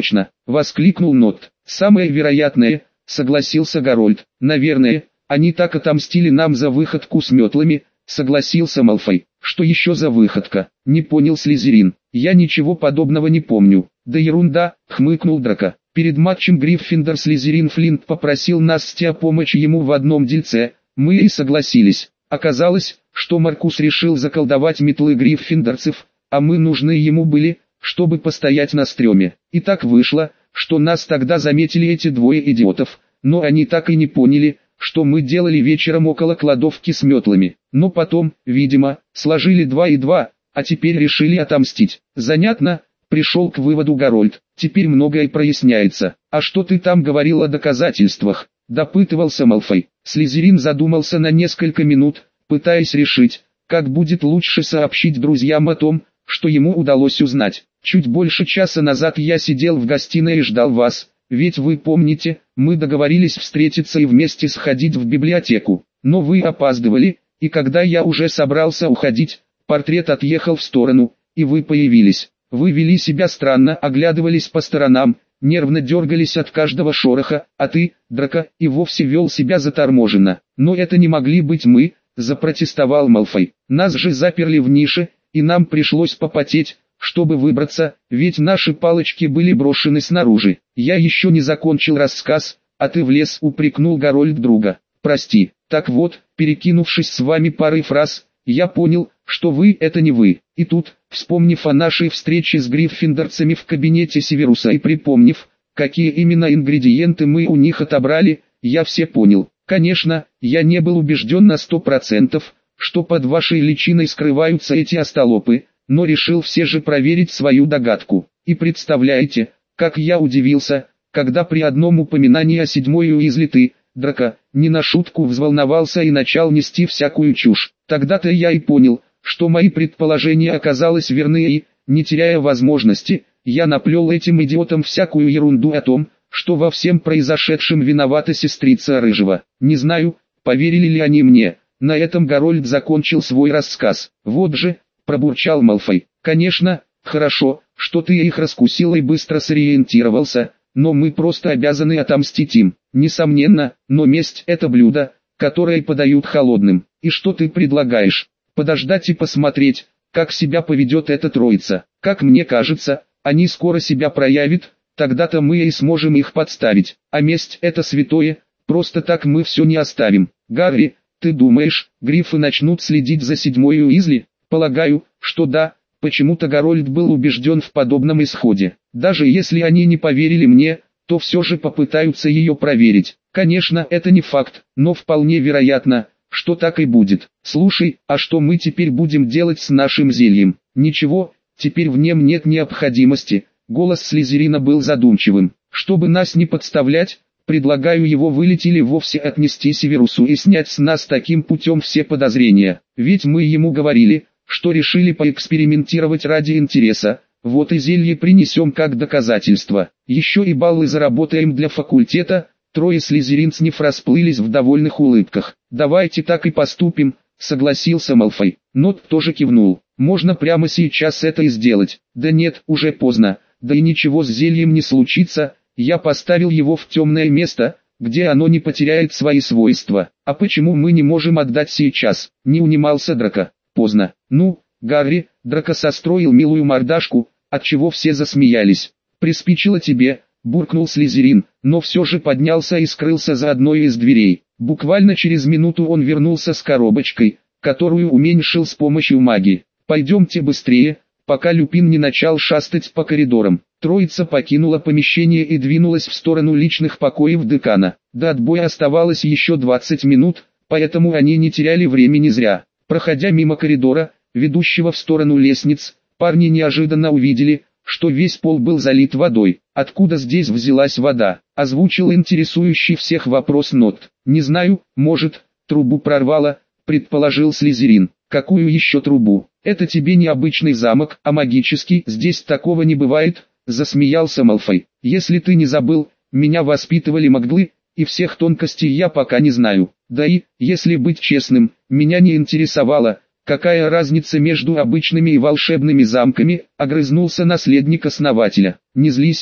воскликнул Нот. «Самое вероятное», — согласился Гарольд. «Наверное, они так отомстили нам за выходку с метлами», — согласился Малфой. «Что еще за выходка?» — не понял Слизерин. «Я ничего подобного не помню». «Да ерунда», — хмыкнул Драко. «Перед матчем Гриффиндор Слизерин Флинт попросил нас о помощи ему в одном дельце. Мы и согласились. Оказалось, что Маркус решил заколдовать метлы гриффиндорцев, а мы нужны ему были, чтобы постоять на стреме. И так вышло, что нас тогда заметили эти двое идиотов, но они так и не поняли, что мы делали вечером около кладовки с метлами. Но потом, видимо, сложили 2 и 2, а теперь решили отомстить». «Занятно», — пришел к выводу Гарольд. «Теперь многое проясняется. А что ты там говорил о доказательствах?» — допытывался Малфой. Слизерин задумался на несколько минут, пытаясь решить, как будет лучше сообщить друзьям о том, что ему удалось узнать. «Чуть больше часа назад я сидел в гостиной и ждал вас, ведь вы помните, мы договорились встретиться и вместе сходить в библиотеку. Но вы опаздывали, и когда я уже собрался уходить, портрет отъехал в сторону, и вы появились. Вы вели себя странно, оглядывались по сторонам, нервно дергались от каждого шороха, а ты, Драко, и вовсе вел себя заторможенно. Но это не могли быть мы», — запротестовал Малфой. «Нас же заперли в нише, и нам пришлось попотеть, чтобы выбраться, ведь наши палочки были брошены снаружи. Я еще не закончил рассказ, а ты влез», — упрекнул Гарольд друга. «Прости. Так вот, перекинувшись с вами парой фраз, я понял, что вы — это не вы». И тут, вспомнив о нашей встрече с гриффиндорцами в кабинете Северуса и припомнив, какие именно ингредиенты мы у них отобрали, я все понял. Конечно, я не был убежден на 100%, что под вашей личиной скрываются эти остолопы, но решил все же проверить свою догадку. И представляете, как я удивился, когда при одном упоминании о 7-й Уизли ты, Драко, не на шутку взволновался и начал нести всякую чушь. Тогда-то я и понял, что мои предположения оказались верны и, не теряя возможности, я наплел этим идиотам всякую ерунду о том, что во всем произошедшем виновата сестрица Рыжего. Не знаю, поверили ли они мне. На этом Гарольд закончил свой рассказ. «Вот же», — пробурчал Малфой. «Конечно, хорошо, что ты их раскусил и быстро сориентировался, но мы просто обязаны отомстить им. Несомненно, но месть — это блюдо, которое подают холодным. И что ты предлагаешь? Подождать и посмотреть, как себя поведет эта троица. Как мне кажется, они скоро себя проявят, тогда-то мы и сможем их подставить. А месть — это святое, просто так мы все не оставим. Гарри, ты думаешь, грифы начнут следить за 7-й Уизли?» «Полагаю, что да». Почему-то Гарольд был убежден в подобном исходе. «Даже если они не поверили мне, то все же попытаются ее проверить. Конечно, это не факт, но вполне вероятно, что так и будет. Слушай, а что мы теперь будем делать с нашим зельем?» «Ничего, теперь в нем нет необходимости». Голос Слизерина был задумчивым. «Чтобы нас не подставлять, предлагаю его вылить или вовсе отнести Северусу и снять с нас таким путем все подозрения. Ведь мы ему говорили, что решили поэкспериментировать ради интереса, вот и зелье принесем как доказательство. Еще и баллы заработаем для факультета». Трое слизеринцев расплылись в довольных улыбках. «Давайте так и поступим», — согласился Малфой. Нот тоже кивнул. «Можно прямо сейчас это и сделать». «Да нет, уже поздно, да и ничего с зельем не случится, я поставил его в темное место, где оно не потеряет свои свойства». «А почему мы не можем отдать сейчас?» — не унимался Драко. «Поздно». «Ну, Гарри», — Драко состроил милую мордашку, отчего все засмеялись. «Приспичило тебе», — буркнул Слизерин, но все же поднялся и скрылся за одной из дверей. Буквально через минуту он вернулся с коробочкой, которую уменьшил с помощью магии. «Пойдемте быстрее, пока Люпин не начал шастать по коридорам». Троица покинула помещение и двинулась в сторону личных покоев декана. До отбоя оставалось еще 20 минут, поэтому они не теряли времени зря. Проходя мимо коридора, ведущего в сторону лестниц, парни неожиданно увидели, что весь пол был залит водой. «Откуда здесь взялась вода?» — озвучил интересующий всех вопрос Нот. «Не знаю, может, трубу прорвало», — предположил Слизерин. «Какую еще трубу? Это тебе не обычный замок, а магический. Здесь такого не бывает», — засмеялся Малфой. «Если ты не забыл, меня воспитывали маглы, и всех тонкостей я пока не знаю. Да и, если быть честным, меня не интересовало, какая разница между обычными и волшебными замками», — огрызнулся наследник основателя. «Не злись,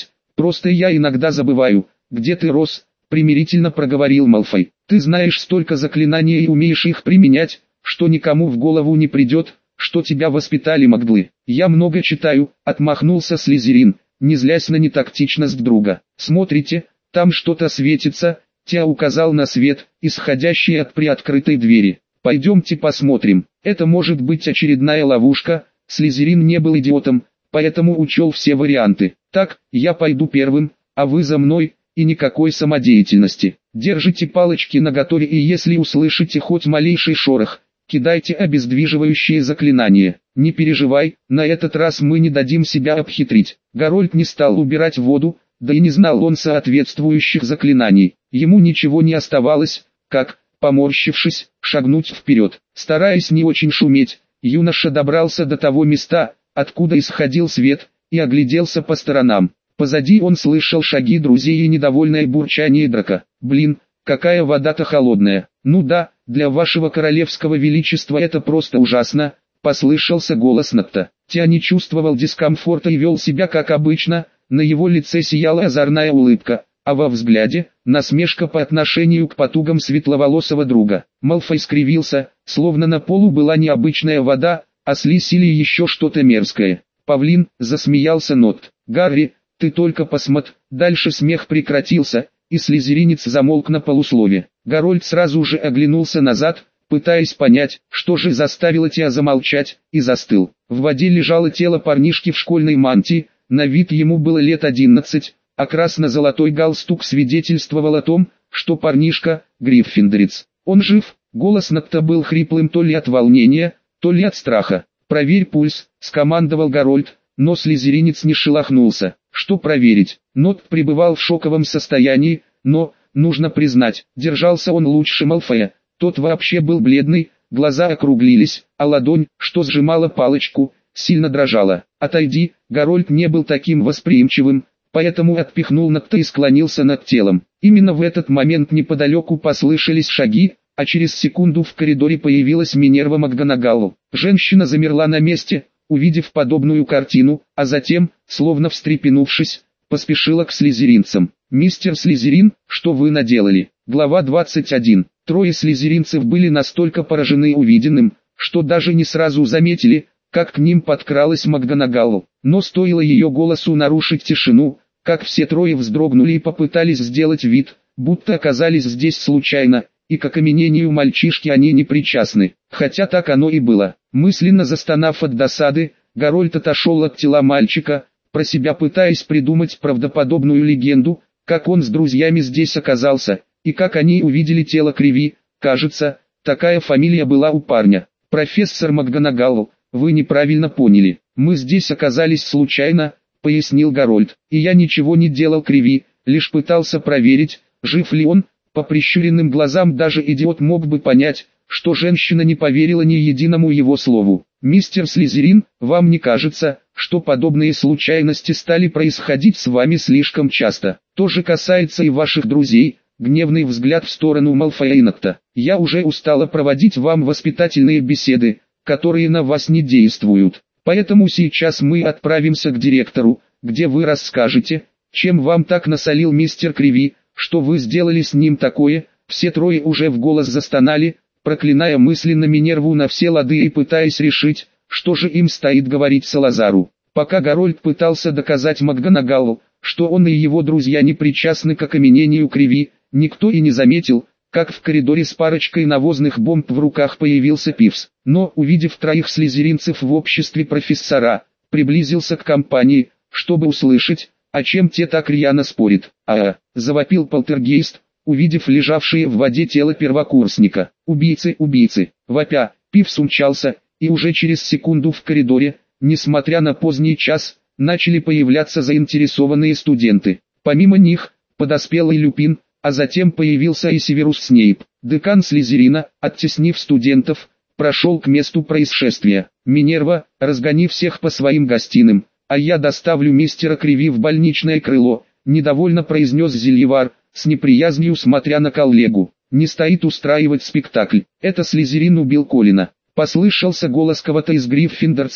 Просто я иногда забываю, где ты рос, примирительно проговорил Малфой. Ты знаешь столько заклинаний и умеешь их применять, что никому в голову не придет, что тебя воспитали Магдлы. Я много читаю, отмахнулся Слизерин, не злясь на нетактичность друга. Смотрите, там что-то светится, Тя указал на свет, исходящий от приоткрытой двери. Пойдемте посмотрим, это может быть очередная ловушка. Слизерин не был идиотом, поэтому учел все варианты. Так, я пойду первым, а вы за мной, и никакой самодеятельности. Держите палочки наготове и если услышите хоть малейший шорох, кидайте обездвиживающие заклинания. Не переживай, на этот раз мы не дадим себя обхитрить. Гарольд не стал убирать воду, да и не знал он соответствующих заклинаний. Ему ничего не оставалось, как, поморщившись, шагнуть вперед. Стараясь не очень шуметь, юноша добрался до того места, откуда исходил свет, и огляделся по сторонам. Позади он слышал шаги друзей и недовольное бурчание драка. «Блин, какая вода-то холодная!» «Ну да, для вашего королевского величества это просто ужасно!» Послышался голос Натта. Тя не чувствовал дискомфорта и вел себя как обычно, на его лице сияла озорная улыбка, а во взгляде – насмешка по отношению к потугам светловолосого друга. Малфой скривился, словно на полу была не обычная вода, а слизь или еще что-то мерзкое. «Павлин», – засмеялся Нотт. «Гарри, ты только посмотри». Дальше смех прекратился, и слизеринец замолк на полуслове. Гарольд сразу же оглянулся назад, пытаясь понять, что же заставило Тя замолчать, и застыл. В воде лежало тело парнишки в школьной мантии, на вид ему было лет 11, а красно-золотой галстук свидетельствовал о том, что парнишка – гриффиндорец. «Он жив?» Голос Натта был хриплым то ли от волнения, то ли от страха. «Проверь пульс», – скомандовал Гарольд, но слизеринец не шелохнулся. Что проверить? Нотт пребывал в шоковом состоянии, но, нужно признать, держался он лучше Малфоя. Тот вообще был бледный, глаза округлились, а ладонь, что сжимала палочку, сильно дрожала. «Отойди», Гарольд не был таким восприимчивым, поэтому отпихнул Натта и склонился над телом. Именно в этот момент неподалеку послышались шаги, а через секунду в коридоре появилась Минерва МакГонагалл. Женщина замерла на месте, увидев подобную картину, а затем, словно встрепенувшись, поспешила к слизеринцам. «Мистер Слизерин, что вы наделали?» Глава 21. Трое слизеринцев были настолько поражены увиденным, что даже не сразу заметили, как к ним подкралась МакГонагалл. Но стоило ее голосу нарушить тишину, как все трое вздрогнули и попытались сделать вид, будто оказались здесь случайно, и к окаменению мальчишки они не причастны. Хотя так оно и было. Мысленно застонав от досады, Гарольд отошел от тела мальчика, про себя пытаясь придумать правдоподобную легенду, как он с друзьями здесь оказался, и как они увидели тело Криви. Кажется, такая фамилия была у парня. «Профессор МакГонагалл, вы неправильно поняли. Мы здесь оказались случайно», — пояснил Гарольд. «И я ничего не делал Криви, лишь пытался проверить, жив ли он». По прищуренным глазам даже идиот мог бы понять, что женщина не поверила ни единому его слову. «Мистер Слизерин, вам не кажется, что подобные случайности стали происходить с вами слишком часто? То же касается и ваших друзей». Гневный взгляд в сторону Малфоя и Натта. «Я уже устала проводить вам воспитательные беседы, которые на вас не действуют. Поэтому сейчас мы отправимся к директору, где вы расскажете, чем вам так насолил мистер Криви, что вы сделали с ним такое». Все трое уже в голос застонали, проклиная мысленно Минерву на все лады и пытаясь решить, что же им стоит говорить Салазару. Пока Гарольд пытался доказать МакГонагалл, что он и его друзья не причастны к окаменению Криви, никто и не заметил, как в коридоре с парочкой навозных бомб в руках появился Пивз. Но, увидев троих слизеринцев в обществе профессора, приблизился к компании, чтобы услышать, о чем те так рьяно спорят. Завопил полтергейст, увидев лежавшее в воде тело первокурсника. «Убийцы, убийцы!» Вопя, Пивз умчался, и уже через секунду в коридоре, несмотря на поздний час, начали появляться заинтересованные студенты. Помимо них, подоспел и Люпин, а затем появился и Северус Снейп. Декан Слизерина, оттеснив студентов, прошел к месту происшествия. «Минерва, разгони всех по своим гостиным, а я доставлю мистера Криви в больничное крыло», недовольно произнес Зельевар, с неприязнью смотря на коллегу. «Не стоит устраивать спектакль. Это Слизерин убил Колина». Послышался голос кого-то из гриффиндорцев,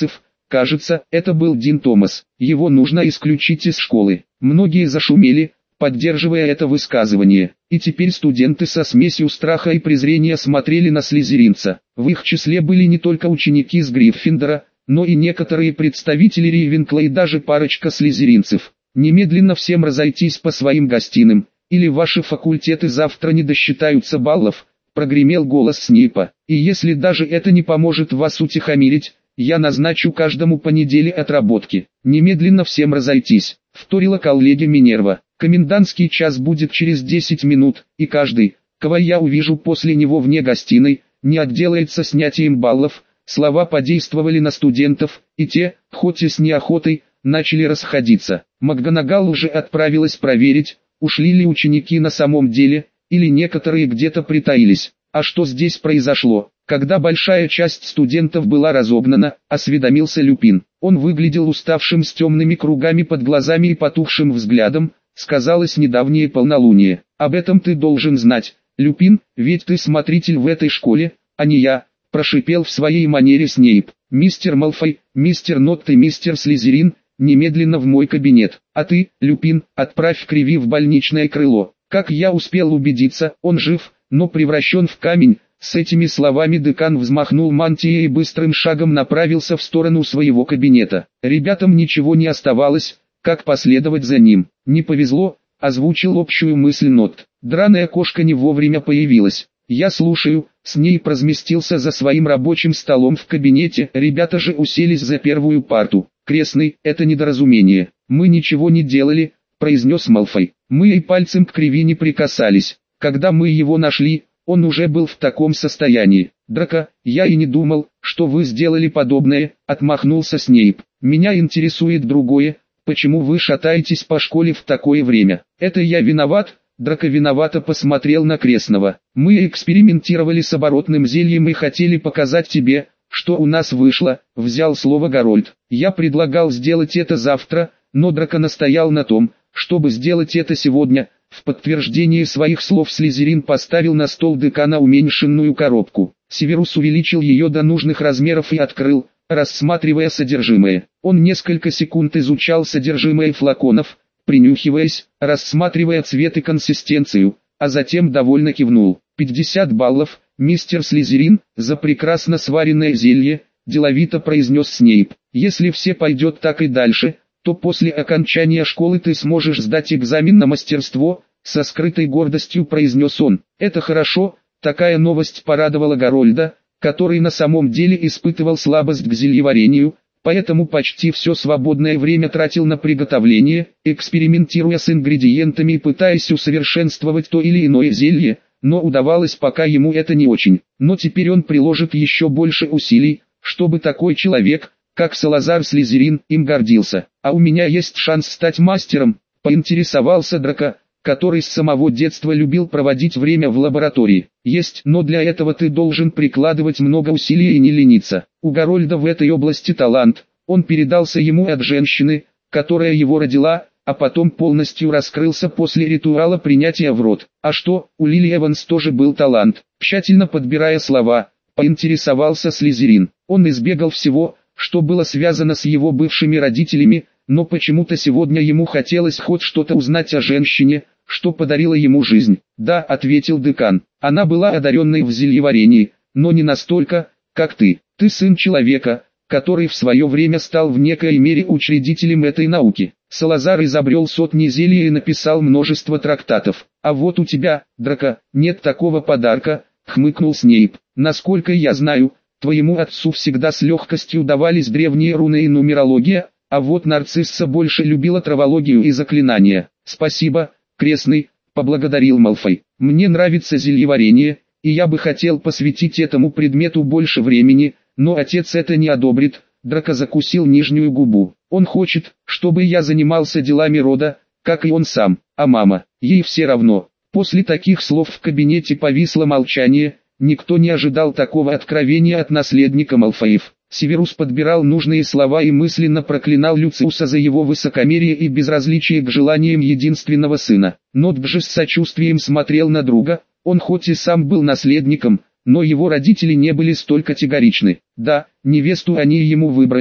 Кажется, это был Дин Томас. Его нужно исключить из школы. Многие зашумели, поддерживая это высказывание. И теперь студенты со смесью страха и презрения смотрели на слизеринца. В их числе были не только ученики из Гриффиндора, но и некоторые представители Рейвенкла и даже парочка слизеринцев. Немедленно всем разойтись по своим гостиным, или ваши факультеты завтра не досчитаются баллов, прогремел голос Снейпа. И если даже это не поможет вас утихомирить, я назначу каждому по неделе отработки. Немедленно всем разойтись, вторила коллеге Минерва. Комендантский час будет через 10 минут, и каждый, кого я увижу после него вне гостиной, не отделается снятием баллов. Слова подействовали на студентов, и те, хоть и с неохотой, начали расходиться. МакГонагал уже отправилась проверить, ушли ли ученики на самом деле, или некоторые где-то притаились. А что здесь произошло? Когда большая часть студентов была разогнана, осведомился Люпин. Он выглядел уставшим с темными кругами под глазами и потухшим взглядом. Сказалось недавнее полнолуние. Об этом ты должен знать, Люпин, ведь ты смотритель в этой школе, а не я, прошипел в своей манере Снейп. Мистер Малфой, мистер Нотт и мистер Слизерин, немедленно в мой кабинет. А ты, Люпин, отправь Криви в больничное крыло. Как я успел убедиться, он жив, но превращен в камень. С этими словами декан взмахнул мантией и быстрым шагом направился в сторону своего кабинета. Ребятам ничего не оставалось, как последовать за ним. Не повезло, озвучил общую мысль Нотт. Драная кошка не вовремя появилась. Я слушаю, Снейп разместился за своим рабочим столом в кабинете, ребята же уселись за первую парту. Крестный, это недоразумение. Мы ничего не делали, произнес Малфой. Мы и пальцем к Криви не прикасались. Когда мы его нашли, он уже был в таком состоянии. Драко, я и не думал, что вы сделали подобное, отмахнулся Снейп. Меня интересует другое, почему вы шатаетесь по школе в такое время? Это я виноват? Драко виновато посмотрел на Крестного. Мы экспериментировали с оборотным зельем и хотели показать тебе, что у нас вышло, взял слово Гарольд. Я предлагал сделать это завтра, но Драко настоял на том, чтобы сделать это сегодня. В подтверждение своих слов Слизерин поставил на стол декана уменьшенную коробку. Северус увеличил ее до нужных размеров и открыл, рассматривая содержимое. Он несколько секунд изучал содержимое флаконов, принюхиваясь, рассматривая цвет и консистенцию, а затем довольно кивнул. 50 баллов, мистер Слизерин, за прекрасно сваренное зелье, деловито произнес Снейп. Если все пойдет так и дальше, то после окончания школы ты сможешь сдать экзамен на мастерство, со скрытой гордостью произнес он. Это хорошо, такая новость порадовала Гарольда, который на самом деле испытывал слабость к зельеварению, поэтому почти все свободное время тратил на приготовление, экспериментируя с ингредиентами и пытаясь усовершенствовать то или иное зелье, но удавалось пока ему это не очень. Но теперь он приложит еще больше усилий, чтобы такой человек, как Салазар Слизерин, им гордился. А у меня есть шанс стать мастером, поинтересовался Драко, который с самого детства любил проводить время в лаборатории. Есть, но для этого ты должен прикладывать много усилий и не лениться. У Гарольда в этой области талант, он передался ему от женщины, которая его родила, а потом полностью раскрылся после ритуала принятия в рот. А что, у Лили Эванс тоже был талант. Тщательно подбирая слова, поинтересовался Слизерин. Он избегал всего, что было связано с его бывшими родителями, но почему-то сегодня ему хотелось хоть что-то узнать о женщине, что подарила ему жизнь. Да, ответил декан, она была одаренной в зельеварении, но не настолько, как ты. Ты сын человека, который в свое время стал в некой мере учредителем этой науки. Салазар изобрел сотни зелий и написал множество трактатов. А вот у тебя, Драко, нет такого подарка, хмыкнул Снейп. Насколько я знаю, твоему отцу всегда с легкостью давались древние руны и нумерология, а вот Нарцисса больше любила травологию и заклинания. Спасибо, Крестный, поблагодарил Малфой. Мне нравится зельеварение, и я бы хотел посвятить этому предмету больше времени, но отец это не одобрит. Драко закусил нижнюю губу. Он хочет, чтобы я занимался делами рода, как и он сам, а мама, ей все равно. После таких слов в кабинете повисло молчание. Никто не ожидал такого откровения от наследника Малфоев. Северус подбирал нужные слова и мысленно проклинал Люциуса за его высокомерие и безразличие к желаниям единственного сына. Нотт же с сочувствием смотрел на друга, он хоть и сам был наследником, но его родители не были столь категоричны. Да, невесту они ему выбрали,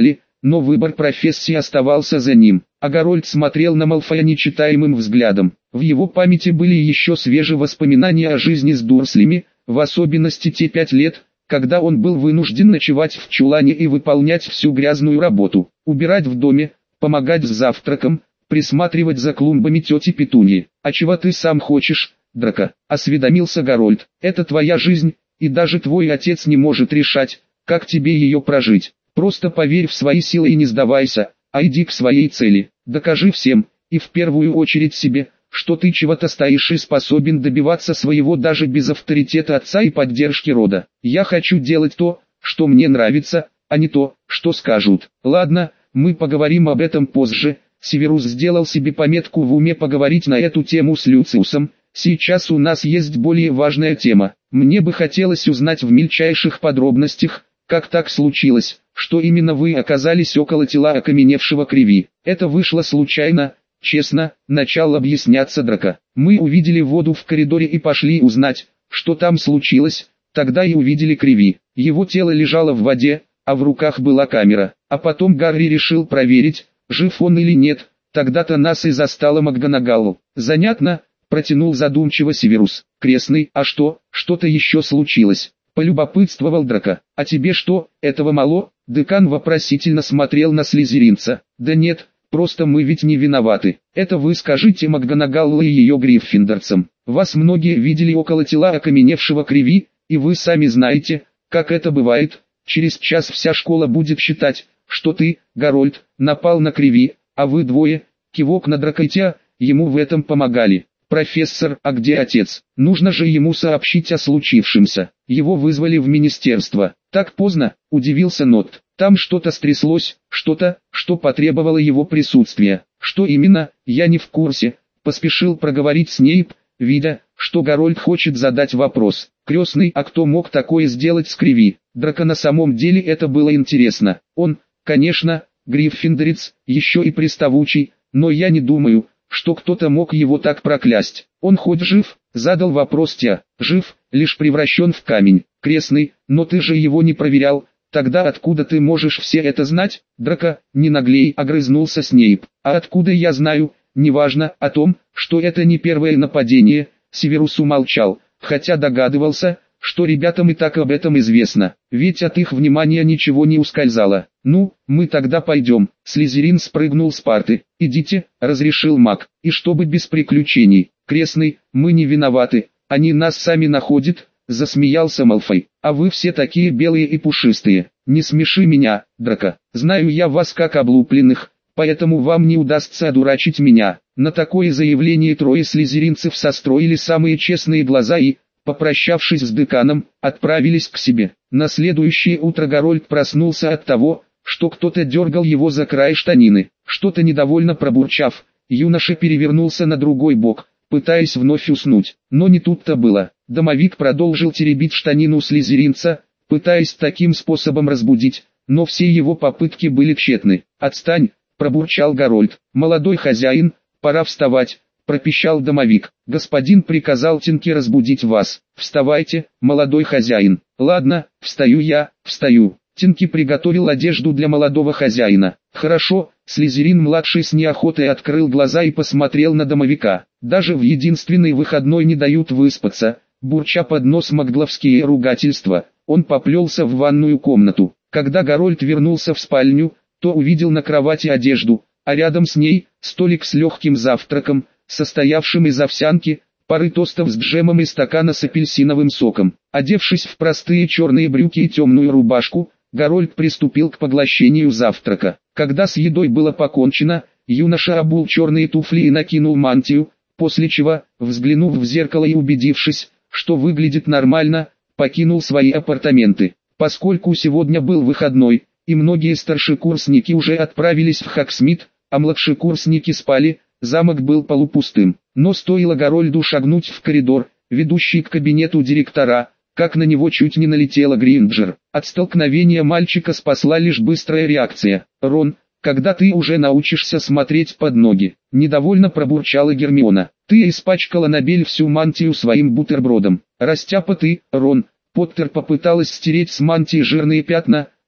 но выбор профессии оставался за ним. А Гарольд смотрел на Малфоя нечитаемым взглядом. В его памяти были еще свежие воспоминания о жизни с Дурслями, в особенности те 5 лет, когда он был вынужден ночевать в чулане и выполнять всю грязную работу, убирать в доме, помогать с завтраком, присматривать за клумбами тети Петуньи. «А чего ты сам хочешь, Драко?» – осведомился Гарольд. «Это твоя жизнь, и даже твой отец не может решать, как тебе ее прожить. Просто поверь в свои силы и не сдавайся, а иди к своей цели. Докажи всем, и в первую очередь себе, что ты чего-то стоишь и способен добиваться своего даже без авторитета отца и поддержки рода. Я хочу делать то, что мне нравится, а не то, что скажут. Ладно, мы поговорим об этом позже». Северус сделал себе пометку в уме поговорить на эту тему с Люциусом. «Сейчас у нас есть более важная тема. Мне бы хотелось узнать в мельчайших подробностях, как так случилось, что именно вы оказались около тела окаменевшего Криви. Это вышло случайно, честно», — начал объясняться Драко. «Мы увидели воду в коридоре и пошли узнать, что там случилось, тогда и увидели Криви. Его тело лежало в воде, а в руках была камера. А потом Гарри решил проверить, жив он или нет, тогда-то нас и застала МакГонагалл». «Занятно», — протянул задумчиво Северус. «Крестный, а что-то еще случилось?» — полюбопытствовал Драко. «А тебе что, этого мало?» Декан вопросительно смотрел на слизеринца. «Да нет, просто мы ведь не виноваты. Это вы скажите МакГонагалл и ее гриффиндорцам. Вас многие видели около тела окаменевшего Криви, и вы сами знаете, как это бывает. Через час вся школа будет считать, что ты, Гарольд, напал на Криви, а вы двое, кивок на Дракойтя, ему в этом помогали. Профессор, а где отец? Нужно же ему сообщить о случившемся. Его вызвали в министерство. Так поздно, удивился Нот. Там что-то стряслось, что-то, что потребовало его присутствия. Что именно, я не в курсе, поспешил проговорить Снейп, видя, что Гарольд хочет задать вопрос. «Крестный, а кто мог такое сделать с Криви?» Драко на самом деле это было интересно. Он, конечно, гриффиндорец, еще и приставучий, но я не думаю, что кто-то мог его так проклясть. «Он хоть жив?» — задал вопрос Тя. «Жив, лишь превращен в камень. Крестный, но ты же его не проверял, тогда откуда ты можешь все это знать?» «Драко, не наглей», — огрызнулся Снейп. «А откуда я знаю? Неважно, о том, что это не первое нападение». Северус умолчал, хотя догадывался, что ребятам и так об этом известно, ведь от их внимания ничего не ускользало. «Ну, мы тогда пойдем». Слизерин спрыгнул с парты. «Идите», — разрешил маг, — «и чтобы без приключений. Крестный, мы не виноваты, они нас сами находят», — засмеялся Малфой. «А вы все такие белые и пушистые. Не смеши меня, Драко. Знаю я вас как облупленных, поэтому вам не удастся одурачить меня». На такое заявление трое слизеринцев состроили самые честные глаза и, попрощавшись с деканом, отправились к себе. На следующее утро Гарольд проснулся от того, что кто-то дергал его за край штанины. Что-то недовольно пробурчав, юноша перевернулся на другой бок, пытаясь вновь уснуть. Но не тут-то было. Домовик продолжил теребить штанину слизеринца, пытаясь таким способом разбудить, но все его попытки были тщетны. «Отстань!» – пробурчал Гарольд. «Молодой хозяин, пора вставать», – пропищал домовик. «Господин приказал Тинке разбудить вас. Вставайте, молодой хозяин». «Ладно, встаю я, встаю». Тинки приготовил одежду для молодого хозяина. «Хорошо», — Слизерин-младший с неохотой открыл глаза и посмотрел на домовика. «Даже в единственный выходной не дают выспаться», — бурча под нос магловские ругательства. Он поплелся в ванную комнату. Когда Гарольд вернулся в спальню, то увидел на кровати одежду, а рядом с ней столик с легким завтраком, состоявшим из овсянки, пары тостов с джемом и стакана с апельсиновым соком. Одевшись в простые черные брюки и темную рубашку, Гарольд приступил к поглощению завтрака. Когда с едой было покончено, юноша обул черные туфли и накинул мантию, после чего, взглянув в зеркало и убедившись, что выглядит нормально, покинул свои апартаменты. Поскольку сегодня был выходной, и многие старшекурсники уже отправились в Хогсмит, а младшекурсники спали, замок был полупустым. Но стоило Гарольду шагнуть в коридор, ведущий к кабинету директора, как на него чуть не налетела Гринджер. От столкновения мальчика спасла лишь быстрая реакция. «Рон, когда ты уже научишься смотреть под ноги?» – недовольно пробурчала Гермиона. «Ты испачкала Набель всю мантию своим бутербродом. Растяпа ты, Рон». Поттер попыталась стереть с мантии жирные пятна,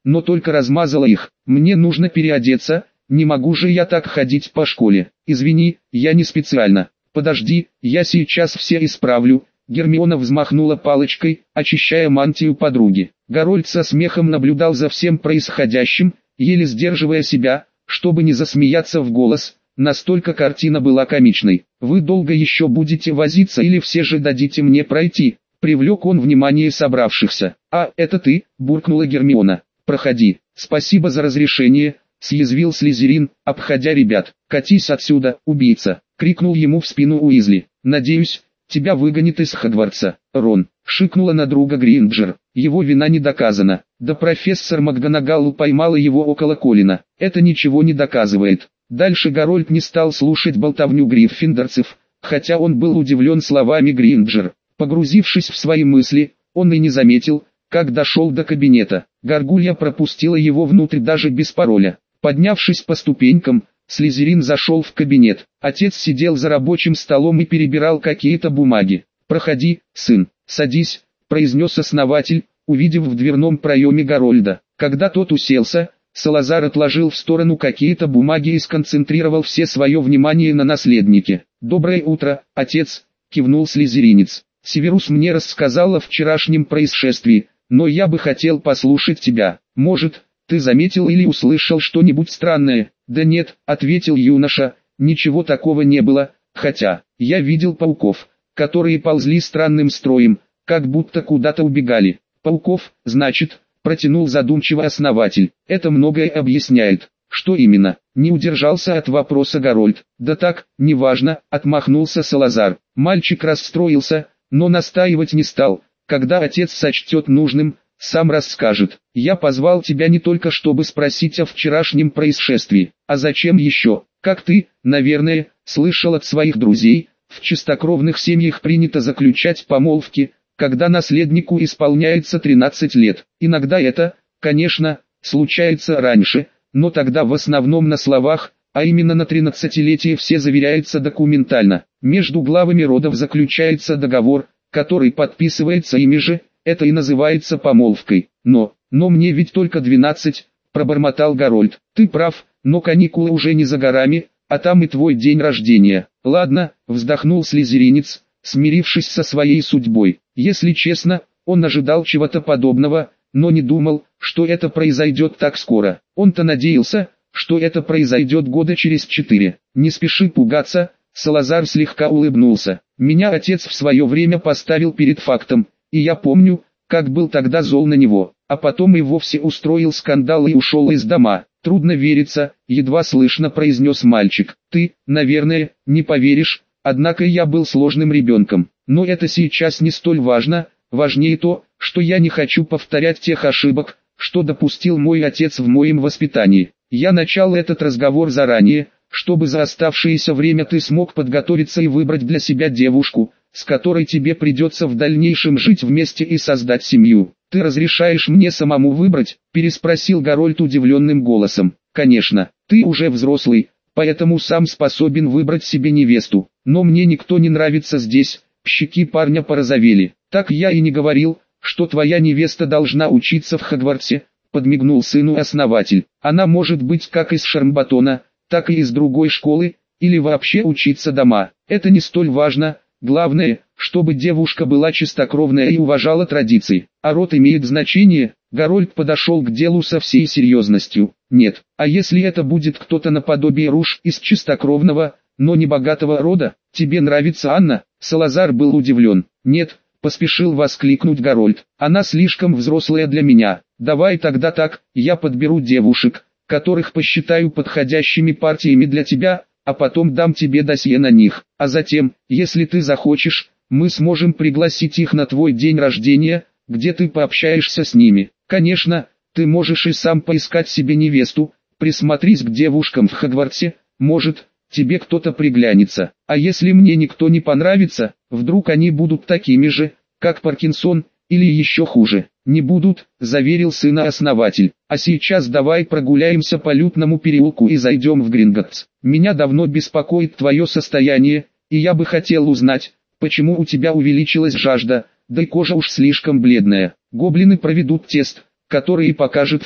но только размазала их. Мне нужно переодеться, не могу же я так ходить по школе. Извини, я не специально. Подожди, я сейчас все исправлю. Гермиона взмахнула палочкой, очищая мантию подруги. Гарольд со смехом наблюдал за всем происходящим, еле сдерживая себя, чтобы не засмеяться в голос. Настолько картина была комичной. «Вы долго еще будете возиться или все же дадите мне пройти?» Привлек он внимание собравшихся. «А, это ты?» – буркнула Гермиона. «Проходи. Спасибо за разрешение», – съязвил Слизерин, обходя ребят. «Катись отсюда, убийца!» – крикнул ему в спину Уизли. «Надеюсь, тебя выгонят из Хогвартса, Рон», – шикнула на друга Гринджер. «Его вина не доказана». Да профессор МакГонагал поймала его около Колина. «Это ничего не доказывает». Дальше Гарольд не стал слушать болтовню гриффиндорцев, хотя он был удивлен словами Гринджер. Погрузившись в свои мысли, он и не заметил, как дошел до кабинета. Гаргулья пропустила его внутрь даже без пароля. Поднявшись по ступенькам, Слизерин зашел в кабинет. Отец сидел за рабочим столом и перебирал какие-то бумаги. «Проходи, сын, садись», – произнес основатель, увидев в дверном проеме Гарольда. Когда тот уселся, Салазар отложил в сторону какие-то бумаги и сконцентрировал все свое внимание на наследнике. «Доброе утро, отец», – кивнул слизеринец. «Северус мне рассказал о вчерашнем происшествии, но я бы хотел послушать тебя. Может, ты заметил или услышал что-нибудь странное?» «Да нет», – ответил юноша, – «ничего такого не было, хотя, я видел пауков, которые ползли странным строем, как будто куда-то убегали». «Пауков, значит?» – протянул задумчиво основатель. «Это многое объясняет». «Что именно?» – не удержался от вопроса Гарольд. «Да так, неважно», – отмахнулся Салазар. Мальчик расстроился, но настаивать не стал. «Когда отец сочтет нужным, сам расскажет. Я позвал тебя не только чтобы спросить о вчерашнем происшествии, а зачем еще? Как ты, наверное, слышал от своих друзей, в чистокровных семьях принято заключать помолвки, когда наследнику исполняется 13 лет. Иногда это, конечно, случается раньше, но тогда в основном на словах, а именно на 13-летие все заверяется документально. Между главами родов заключается договор, который подписывается ими же, это и называется помолвкой. Но мне ведь только 12, пробормотал Гарольд. Ты прав, но каникулы уже не за горами, а там и твой день рождения. Ладно, вздохнул слизеринец, смирившись со своей судьбой. Если честно, он ожидал чего-то подобного, но не думал, что это произойдет так скоро. Он-то надеялся, что это произойдет года через 4. Не спеши пугаться, Салазар слегка улыбнулся. Меня отец в свое время поставил перед фактом, и я помню, как был тогда зол на него, а потом и вовсе устроил скандал и ушел из дома. Трудно верится, едва слышно произнес мальчик. Ты, наверное, не поверишь, однако я был сложным ребенком. Но это сейчас не столь важно, важнее то, что я не хочу повторять тех ошибок, что допустил мой отец в моем воспитании. Я начал этот разговор заранее, чтобы за оставшееся время ты смог подготовиться и выбрать для себя девушку, с которой тебе придется в дальнейшем жить вместе и создать семью. «Ты разрешаешь мне самому выбрать?» – переспросил Гарольд удивленным голосом. «Конечно, ты уже взрослый, поэтому сам способен выбрать себе невесту, но мне никто не нравится здесь». Щеки парня порозовели. «Так я и не говорил, что твоя невеста должна учиться в Хогвартсе», – подмигнул сыну основатель. «Она может быть как из Шармбатона, так и из другой школы, или вообще учиться дома. Это не столь важно. Главное, чтобы девушка была чистокровная и уважала традиции. А род имеет значение?» Гарольд подошел к делу со всей серьезностью. «Нет, а если это будет кто-то наподобие Руж из чистокровного, но не богатого рода? Тебе нравится Анна?» Салазар был удивлен. «Нет», поспешил воскликнуть Гарольд. «Она слишком взрослая для меня. Давай тогда так, я подберу девушек, которых посчитаю подходящими партиями для тебя, а потом дам тебе досье на них. А затем, если ты захочешь, мы сможем пригласить их на твой день рождения, где ты пообщаешься с ними. Конечно, ты можешь и сам поискать себе невесту, присмотрись к девушкам в Хогвартсе, может, тебе кто-то приглянется. А если мне никто не понравится, вдруг они будут такими же, как Паркинсон, или еще хуже?» «Не будут», – заверил сына основатель. «А сейчас давай прогуляемся по Лютному переулку и зайдем в Гринготтс. Меня давно беспокоит твое состояние, и я бы хотел узнать, почему у тебя увеличилась жажда, да и кожа уж слишком бледная. Гоблины проведут тест, который покажет все.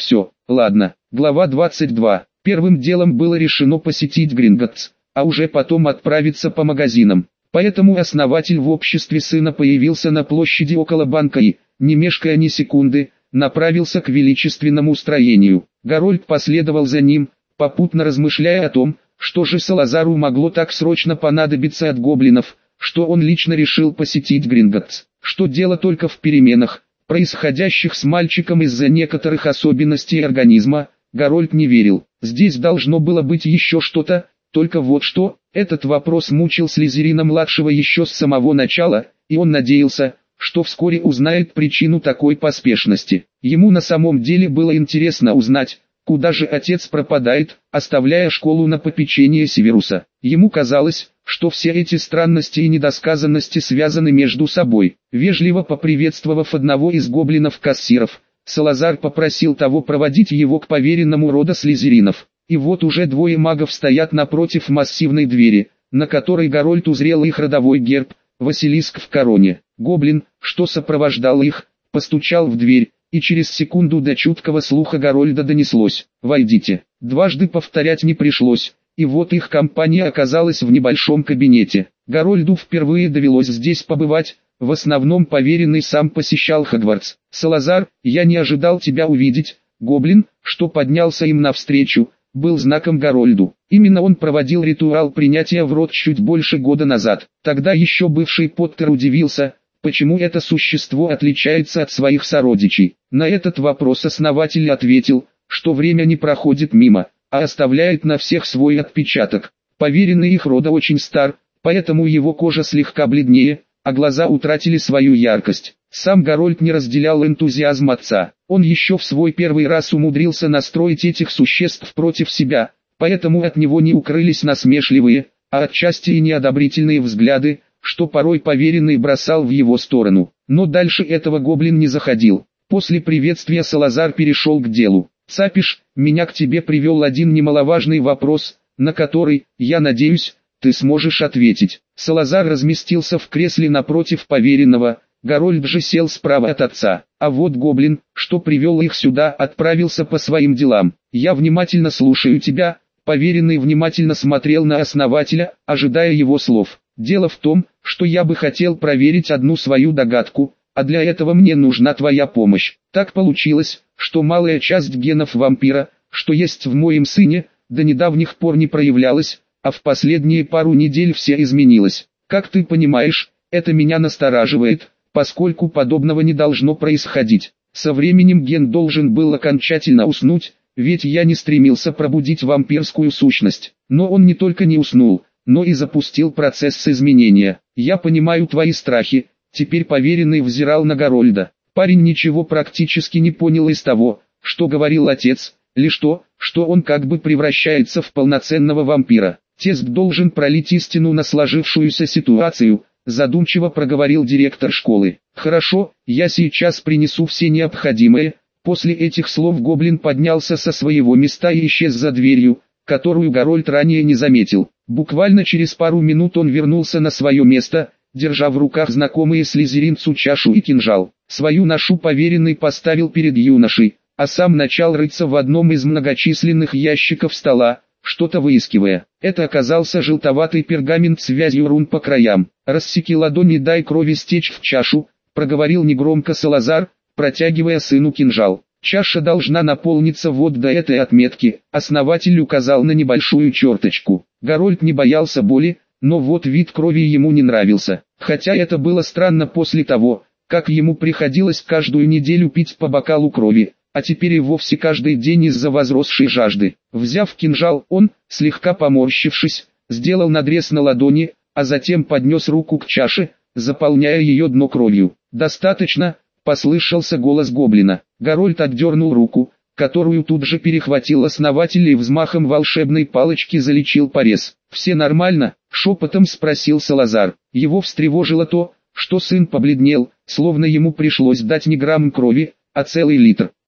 Ладно, глава 22. Первым делом было решено посетить Гринготтс, а уже потом отправиться по магазинам. Поэтому основатель в обществе сына появился на площади около банка и, не мешкая ни секунды, направился к величественному строению. Гарольд последовал за ним, попутно размышляя о том, что же Салазару могло так срочно понадобиться от гоблинов, что он лично решил посетить Гринготтс. Что дело только в переменах, происходящих с мальчиком из-за некоторых особенностей организма, Гарольд не верил. Здесь должно было быть еще что-то, только вот что. Этот вопрос мучил Слизерина-младшего еще с самого начала, и он надеялся, что вскоре узнает причину такой поспешности. Ему на самом деле было интересно узнать, куда же отец пропадает, оставляя школу на попечение Северуса. Ему казалось, что все эти странности и недосказанности связаны между собой. Вежливо поприветствовав одного из гоблинов-кассиров, Салазар попросил того проводить его к поверенному рода Слизеринов. И вот уже двое магов стоят напротив массивной двери, на которой Гарольд узрел их родовой герб, Василиск в короне. Гоблин, что сопровождал их, постучал в дверь, и через секунду до чуткого слуха Гарольда донеслось: «Войдите». Дважды повторять не пришлось, и вот их компания оказалась в небольшом кабинете. Гарольду впервые довелось здесь побывать, в основном поверенный сам посещал Хогвартс. «Салазар, я не ожидал тебя увидеть». Гоблин, что поднялся им навстречу, был знаком Гарольду. Именно он проводил ритуал принятия в род чуть больше года назад. Тогда еще бывший Поттер удивился, почему это существо отличается от своих сородичей. На этот вопрос основатель ответил, что время не проходит мимо, а оставляет на всех свой отпечаток. Поверенный их рода очень стар, поэтому его кожа слегка бледнее, а глаза утратили свою яркость. Сам Гарольд не разделял энтузиазм отца. Он еще в свой первый раз умудрился настроить этих существ против себя, поэтому от него не укрылись насмешливые, а отчасти и неодобрительные взгляды, что порой поверенный бросал в его сторону. Но дальше этого гоблин не заходил. После приветствия Салазар перешел к делу. «Цапиш, меня к тебе привел один немаловажный вопрос, на который, я надеюсь, ты сможешь ответить». Салазар разместился в кресле напротив поверенного, Гарольд же сел справа от отца. А вот гоблин, что привел их сюда, отправился по своим делам. «Я внимательно слушаю тебя». Поверенный внимательно смотрел на основателя, ожидая его слов. «Дело в том, что я бы хотел проверить одну свою догадку, а для этого мне нужна твоя помощь. Так получилось, что малая часть генов вампира, что есть в моем сыне, до недавних пор не проявлялась, а в последние пару недель все изменилось. Как ты понимаешь, это меня настораживает, поскольку подобного не должно происходить. Со временем ген должен был окончательно уснуть, ведь я не стремился пробудить вампирскую сущность. Но он не только не уснул, но и запустил процесс изменения. Я понимаю твои страхи». Теперь поверенный взирал на Гарольда. Парень ничего практически не понял из того, что говорил отец, лишь то, что он как бы превращается в полноценного вампира. «Тест должен пролить истину на сложившуюся ситуацию», задумчиво проговорил директор школы. «Хорошо, я сейчас принесу все необходимое». После этих слов гоблин поднялся со своего места и исчез за дверью, которую Гарольд ранее не заметил. Буквально через пару минут он вернулся на свое место, держа в руках знакомые слизеринцу чашу и кинжал. Свою ношу поверенный поставил перед юношей, а сам начал рыться в одном из многочисленных ящиков стола, что-то выискивая. Это оказался желтоватый пергамент с вязью рун по краям. «Рассеки ладони, дай крови стечь в чашу», проговорил негромко Салазар, протягивая сыну кинжал. «Чаша должна наполниться вот до этой отметки», основатель указал на небольшую черточку. Гарольд не боялся боли, но вот вид крови ему не нравился. Хотя это было странно после того, как ему приходилось каждую неделю пить по бокалу крови, а теперь и вовсе каждый день из-за возросшей жажды. Взяв кинжал, он, слегка поморщившись, сделал надрез на ладони, а затем поднес руку к чаше, заполняя ее дно кровью. «Достаточно», — послышался голос гоблина. Гарольд отдернул руку, которую тут же перехватил основатель и взмахом волшебной палочки залечил порез. «Все нормально?» — шепотом спросил Салазар. Его встревожило то, что сын побледнел, словно ему пришлось дать не грамм крови, а целый литр.